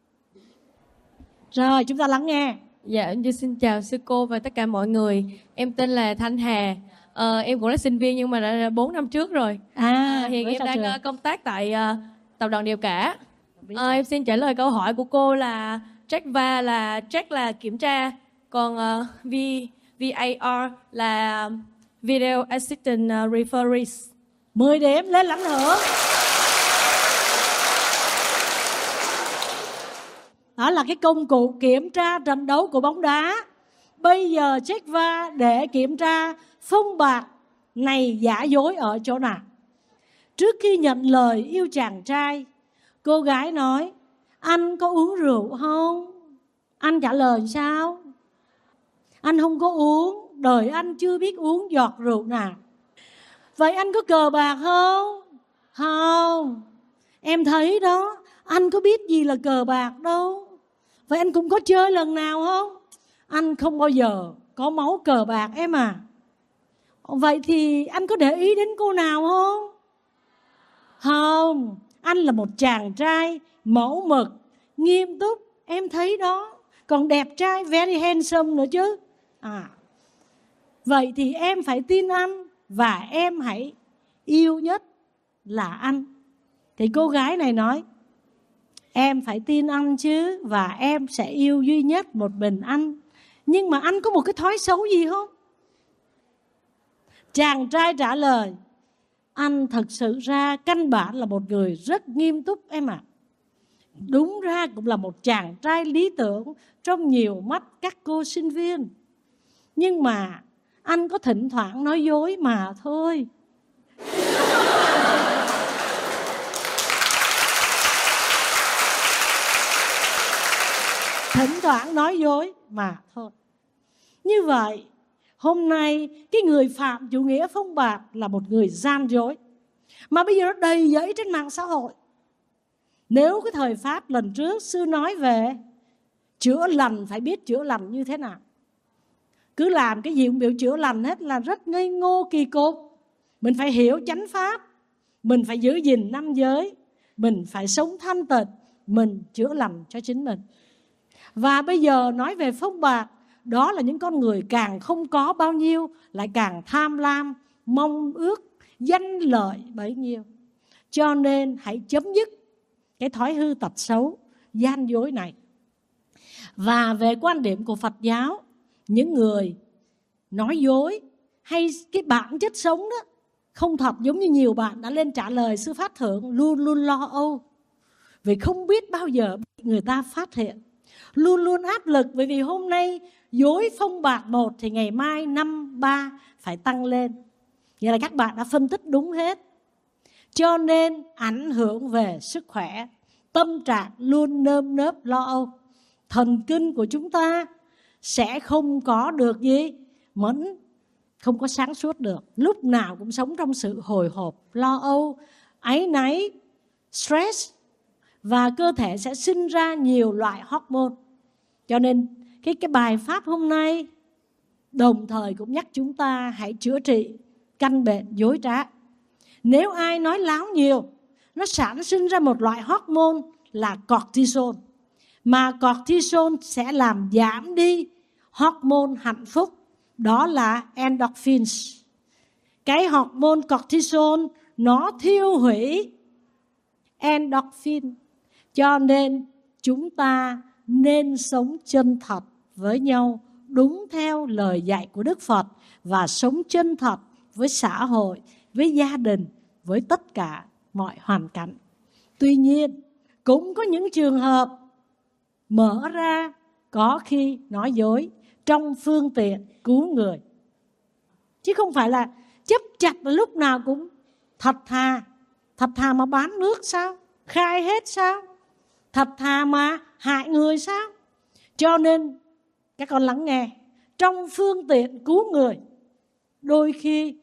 Rồi chúng ta lắng nghe.
Dạ, em xin chào sư cô và tất cả mọi người. Em tên là Thanh Hà. Ờ, em cũng là sinh viên nhưng mà đã bốn năm trước rồi. À, à hiện em đang trường. công tác tại uh, tập đoàn Đèo Cả. À, em xin trả lời câu hỏi của cô là check va là check là kiểm tra, còn uh, v, vê a rờ là Video Assistant Referees.
mười điểm lên lãnh thưởng. Đó là cái công cụ kiểm tra trận đấu của bóng đá. Bây giờ check va để kiểm tra phong bạt này giả dối ở chỗ nào. Trước khi nhận lời yêu chàng trai, cô gái nói: anh có uống rượu không? Anh trả lời sao? Anh không có uống, đời anh chưa biết uống giọt rượu nào. Vậy anh có cờ bạc không? Không. Em thấy đó, anh có biết gì là cờ bạc đâu. Vậy anh cũng có chơi lần nào không? Anh không bao giờ có máu cờ bạc em à. Vậy thì anh có để ý đến cô nào không? Không. Anh là một chàng trai mẫu mực, nghiêm túc, em thấy đó. Còn đẹp trai, very handsome nữa chứ. À, vậy thì em phải tin anh và em hãy yêu nhất là anh. Thì cô gái này nói: em phải tin anh chứ, và em sẽ yêu duy nhất một mình anh. Nhưng mà anh có một cái thói xấu gì không? Chàng trai trả lời: anh thật sự ra căn bản là một người rất nghiêm túc em ạ. À. Đúng ra cũng là một chàng trai lý tưởng trong nhiều mắt các cô sinh viên. Nhưng mà anh có thỉnh thoảng nói dối mà thôi. thỉnh thoảng nói dối mà thôi. Như vậy, hôm nay cái người phạm chủ nghĩa phong bạt là một người gian dối, mà bây giờ nó đầy giấy trên mạng xã hội. Nếu cái thời Pháp lần trước sư nói về chữa lành, phải biết chữa lành như thế nào. Cứ làm cái gì cũng biểu chữa lành hết là rất ngây ngô kỳ cục. Mình phải hiểu chánh pháp, mình phải giữ gìn năm giới, mình phải sống thanh tịnh, mình chữa lành cho chính mình. Và bây giờ nói về phong bạt, đó là những con người càng không có bao nhiêu lại càng tham lam, mong ước danh lợi bấy nhiêu. Cho nên hãy chấm dứt cái thói hư tật xấu gian dối này. Và về quan điểm của Phật giáo, những người nói dối hay cái bản chất sống đó không thật, giống như nhiều bạn đã lên trả lời sư Phát Thượng, luôn luôn lo âu vì không biết bao giờ bị người ta phát hiện, luôn luôn áp lực bởi vì hôm nay dối phong bạt một thì ngày mai năm ba phải tăng lên. Vậy là các bạn đã phân tích đúng hết. Cho nên ảnh hưởng về sức khỏe, tâm trạng luôn nơm nớp lo âu. Thần kinh của chúng ta sẽ không có được gì mẫn, không có sáng suốt được. Lúc nào cũng sống trong sự hồi hộp, lo âu, áy náy, stress. Và cơ thể sẽ sinh ra nhiều loại hormone. Cho nên cái, cái bài pháp hôm nay đồng thời cũng nhắc chúng ta hãy chữa trị căn bệnh dối trá. Nếu ai nói láo nhiều, nó sản sinh ra một loại hormone là cortisol. Mà cortisol sẽ làm giảm đi hormone hạnh phúc, đó là endorphins. Cái hormone cortisol nó thiêu hủy endorphin. Cho nên chúng ta nên sống chân thật với nhau, đúng theo lời dạy của Đức Phật, và sống chân thật với xã hội, với gia đình, với tất cả mọi hoàn cảnh. Tuy nhiên, cũng có những trường hợp mở ra có khi nói dối trong phương tiện cứu người. Chứ không phải là chấp chặt là lúc nào cũng thật thà. Thật thà mà bán nước sao? Khai hết sao? Thật thà mà hại người sao? Cho nên các con lắng nghe, trong phương tiện cứu người đôi khi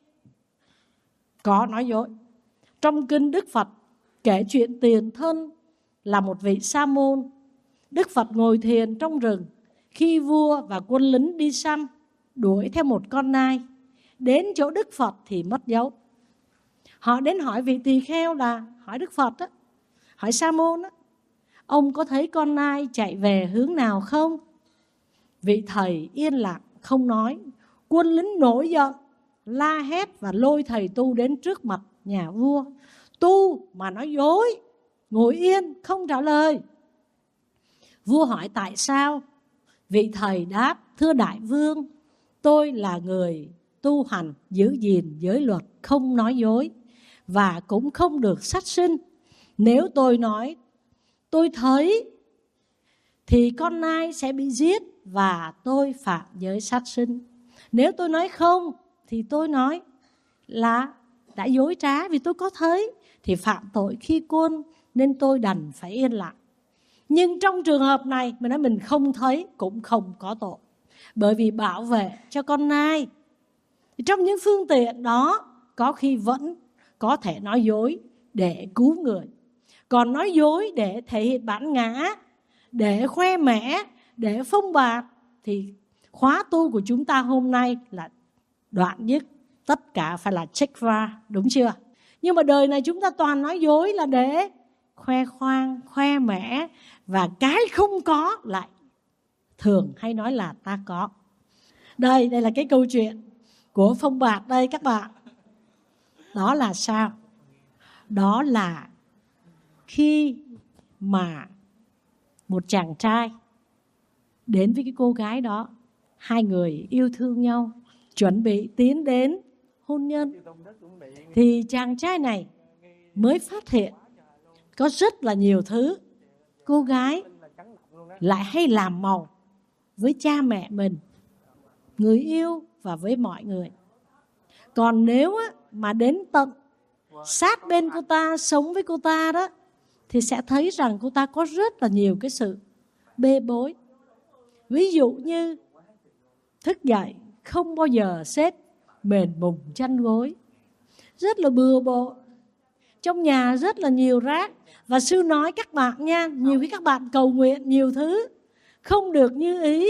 có nói dối. Trong kinh Đức Phật kể chuyện Tiền Thân là một vị sa môn. Đức Phật ngồi thiền trong rừng, khi vua và quân lính đi săn đuổi theo một con nai. Đến chỗ Đức Phật thì mất dấu. Họ đến hỏi vị tỳ kheo, là hỏi Đức Phật á, hỏi sa môn á, ông có thấy con nai chạy về hướng nào không? Vị thầy yên lặng không nói. Quân lính nổi giận, la hét và lôi thầy tu đến trước mặt nhà vua. Tu mà nói dối, ngồi yên không trả lời. Vua hỏi tại sao? Vị thầy đáp, thưa đại vương, tôi là người tu hành giữ gìn giới luật, không nói dối và cũng không được sát sinh. Nếu tôi nói tôi thấy thì con nai sẽ bị giết và tôi phạm giới sát sinh. Nếu tôi nói không thì tôi nói là đã dối trá vì tôi có thấy thì phạm tội khi quân, nên tôi đành phải yên lặng. Nhưng trong trường hợp này mình nói mình không thấy cũng không có tội, bởi vì bảo vệ cho con nai. Trong những phương tiện đó có khi vẫn có thể nói dối để cứu người. Còn nói dối để thể hiện bản ngã, để khoe mẽ, để phông bạt thì khóa tu của chúng ta hôm nay là đoạn dứt. Tất cả phải là check va, đúng chưa? Nhưng mà đời này chúng ta toàn nói dối là để khoe khoang, khoe mẽ, và cái không có lại thường hay nói là ta có. Đây, đây là cái câu chuyện của phông bạt đây các bạn. Đó là sao? Đó là khi mà một chàng trai đến với cái cô gái đó, hai người yêu thương nhau, chuẩn bị tiến đến hôn nhân, thì chàng trai này mới phát hiện có rất là nhiều thứ cô gái lại hay làm màu với cha mẹ mình, người yêu và với mọi người. Còn nếu mà đến tận sát bên cô ta, sống với cô ta đó, thì sẽ thấy rằng cô ta có rất là nhiều cái sự bê bối. Ví dụ như thức dậy không bao giờ xếp mền mùng chăn gối, rất là bừa bộn. Trong nhà rất là nhiều rác. Và sư nói các bạn nha, nhiều khi các bạn cầu nguyện nhiều thứ không được như ý,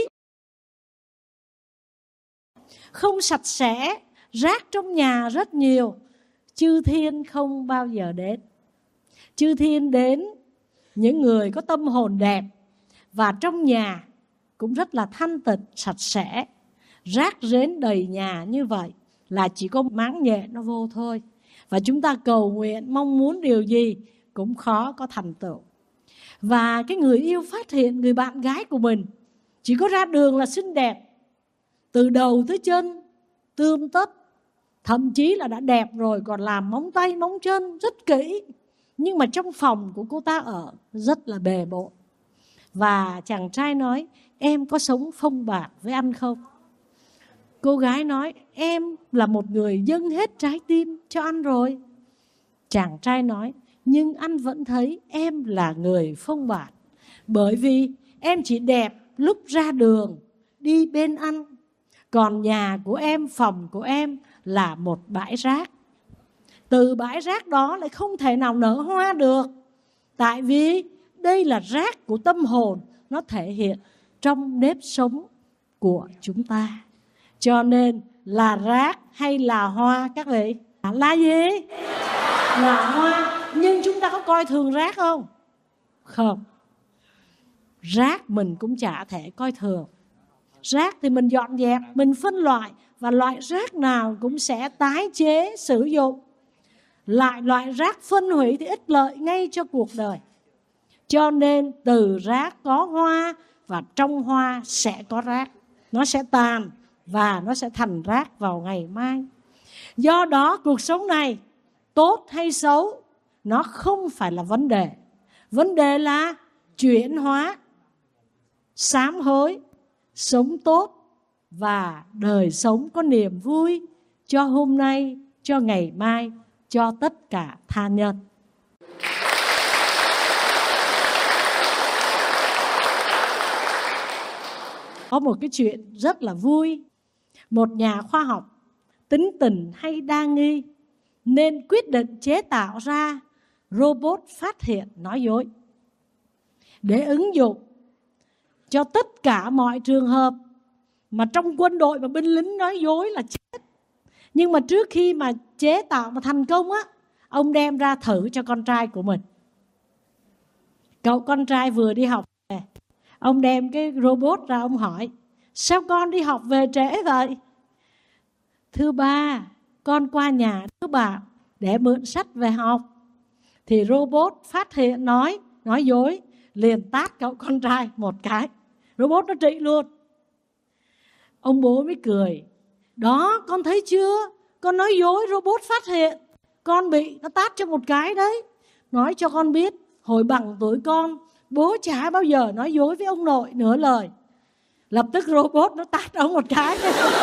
không sạch sẽ, rác trong nhà rất nhiều, chư thiên không bao giờ đến. Chư thiên đến những người có tâm hồn đẹp, và trong nhà cũng rất là thanh tịnh, sạch sẽ. Rác rến đầy nhà như vậy là chỉ có máng nhẹ nó vô thôi. Và chúng ta cầu nguyện mong muốn điều gì cũng khó có thành tựu. Và cái người yêu phát hiện người bạn gái của mình chỉ có ra đường là xinh đẹp, từ đầu tới chân, tươm tất, thậm chí là đã đẹp rồi còn làm móng tay móng chân rất kỹ. Nhưng mà trong phòng của cô ta ở rất là bề bộn. Và chàng trai nói, em có sống phông bạt với anh không? Cô gái nói, em là một người dâng hết trái tim cho anh rồi. Chàng trai nói, nhưng anh vẫn thấy em là người phông bạt, bởi vì em chỉ đẹp lúc ra đường, đi bên anh. Còn nhà của em, phòng của em là một bãi rác. Từ bãi rác đó lại không thể nào nở hoa được. Tại vì đây là rác của tâm hồn, nó thể hiện trong nếp sống của chúng ta. Cho nên là rác hay là hoa các vị? Là gì? Là hoa. Nhưng chúng ta có coi thường rác không? Không. Rác mình cũng chả thể coi thường. Rác thì mình dọn dẹp, mình phân loại, và loại rác nào cũng sẽ tái chế sử dụng. Lại loại rác phân hủy thì ích lợi ngay cho cuộc đời. Cho nên từ rác có hoa, và trong hoa sẽ có rác. Nó sẽ tàn và nó sẽ thành rác vào ngày mai. Do đó cuộc sống này tốt hay xấu nó không phải là vấn đề. Vấn đề là chuyển hóa, sám hối, sống tốt và đời sống có niềm vui cho hôm nay, cho ngày mai, cho tất cả tha nhân. Có một cái chuyện rất là vui. Một nhà khoa học tính tình hay đa nghi nên quyết định chế tạo ra robot phát hiện nói dối để ứng dụng cho tất cả mọi trường hợp mà trong quân đội và binh lính nói dối là chết. Nhưng mà trước khi mà chế tạo mà thành công á, ông đem ra thử cho con trai của mình. Cậu con trai vừa đi học về, ông đem cái robot ra, ông hỏi, sao con đi học về trễ vậy? Thưa ba, con qua nhà đứa bạn để mượn sách về học. Thì robot phát hiện nói, nói dối, liền tát cậu con trai một cái. Robot nó trị luôn. Ông bố mới cười. Đó, con thấy chưa? Con nói dối, robot phát hiện. Con bị nó tát cho một cái đấy. Nói cho con biết, hồi bằng tuổi con, bố chả bao giờ nói dối với ông nội nửa lời. Lập tức robot nó tát ông một cái.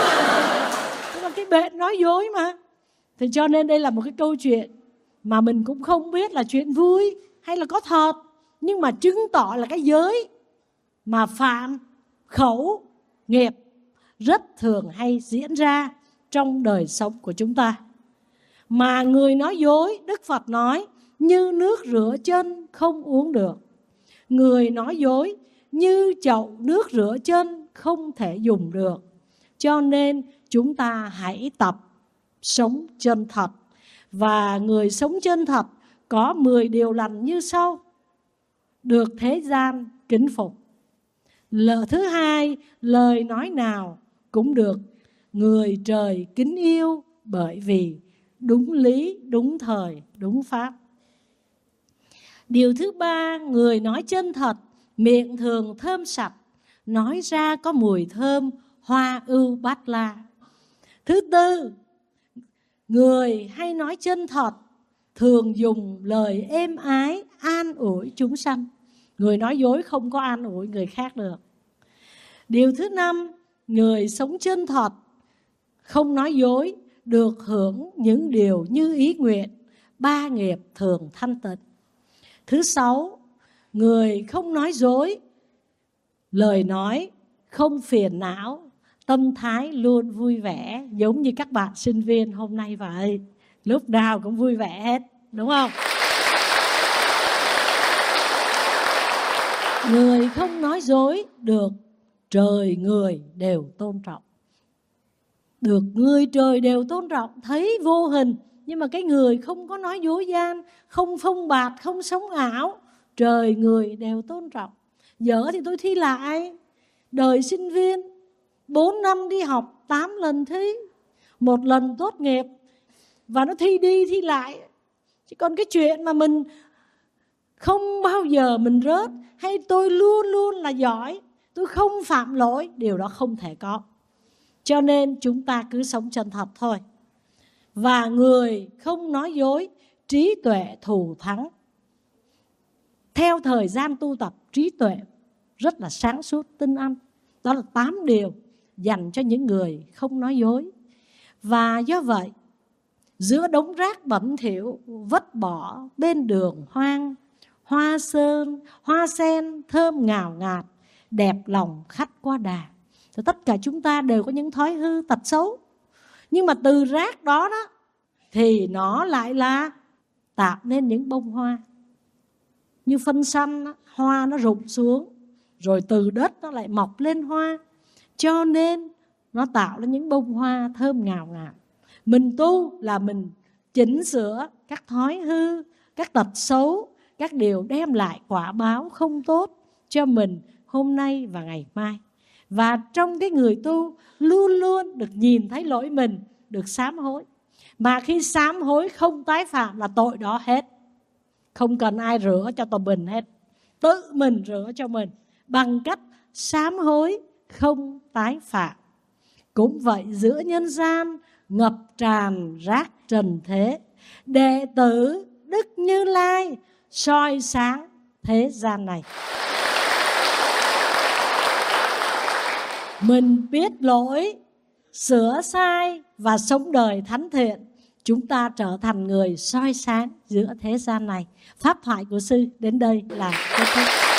Nó là cái bệnh nói dối mà. Thì cho nên đây là một cái câu chuyện mà mình cũng không biết là chuyện vui hay là có thật, nhưng mà chứng tỏ là cái giới mà phạm khẩu nghiệp rất thường hay diễn ra trong đời sống của chúng ta. Mà người nói dối, Đức Phật nói, như nước rửa chân không uống được. Người nói dối như chậu nước rửa chân không thể dùng được. Cho nên chúng ta hãy tập sống chân thật. Và người sống chân thật có mười điều lành như sau: được thế gian kính phục. Lợ thứ hai, lời nói nào cũng được người trời kính yêu, bởi vì đúng lý, đúng thời, đúng pháp. Điều thứ ba, người nói chân thật, miệng thường thơm sạch, nói ra có mùi thơm hoa ưu bát la. Thứ tư, người hay nói chân thật, thường dùng lời êm ái an ủi chúng sanh. Người nói dối không có an ủi người khác được. Điều thứ năm, người sống chân thật, không nói dối, được hưởng những điều như ý nguyện, ba nghiệp thường thanh tịnh. Thứ sáu, người không nói dối, lời nói không phiền não, tâm thái luôn vui vẻ, giống như các bạn sinh viên hôm nay vậy. Lúc nào cũng vui vẻ hết, đúng không? Người không nói dối được trời người đều tôn trọng. Được người trời đều tôn trọng, thấy vô hình. Nhưng mà cái người không có nói dối gian, không phông bạt, không sống ảo, trời người đều tôn trọng. Dở thì tôi thi lại. Đời sinh viên bốn năm đi học, tám lần thi, một lần tốt nghiệp. Và nó thi đi thi lại. Chứ còn cái chuyện mà mình không bao giờ mình rớt, hay tôi luôn luôn là giỏi, tôi không phạm lỗi, điều đó không thể có. Cho nên chúng ta cứ sống chân thật thôi. Và người không nói dối, trí tuệ thù thắng. Theo thời gian tu tập, trí tuệ rất là sáng suốt, tinh anh. Đó là tám điều dành cho những người không nói dối. Và do vậy, giữa đống rác bẩn thỉu vứt bỏ bên đường hoang, hoa sơn, hoa sen thơm ngào ngạt, đẹp lòng khách qua đà. Thì tất cả chúng ta đều có những thói hư tật xấu. Nhưng mà từ rác đó đó thì nó lại là tạo nên những bông hoa. Như phân xanh, hoa nó rụng xuống, rồi từ đất nó lại mọc lên hoa. Cho nên nó tạo ra những bông hoa thơm ngào ngạt. Mình tu là mình chỉnh sửa các thói hư, các tật xấu, các điều đem lại quả báo không tốt cho mình hôm nay và ngày mai. Và trong cái người tu luôn luôn được nhìn thấy lỗi mình, được sám hối. Mà khi sám hối không tái phạm là tội đó hết. Không cần ai rửa cho tụi mình hết. Tự mình rửa cho mình bằng cách sám hối không tái phạm. Cũng vậy, giữa nhân gian ngập tràn rác trần thế, đệ tử Đức Như Lai soi sáng thế gian này. Mình biết lỗi, sửa sai và sống đời thánh thiện, chúng ta trở thành người soi sáng giữa thế gian này. Pháp thoại của sư đến đây là kết thúc.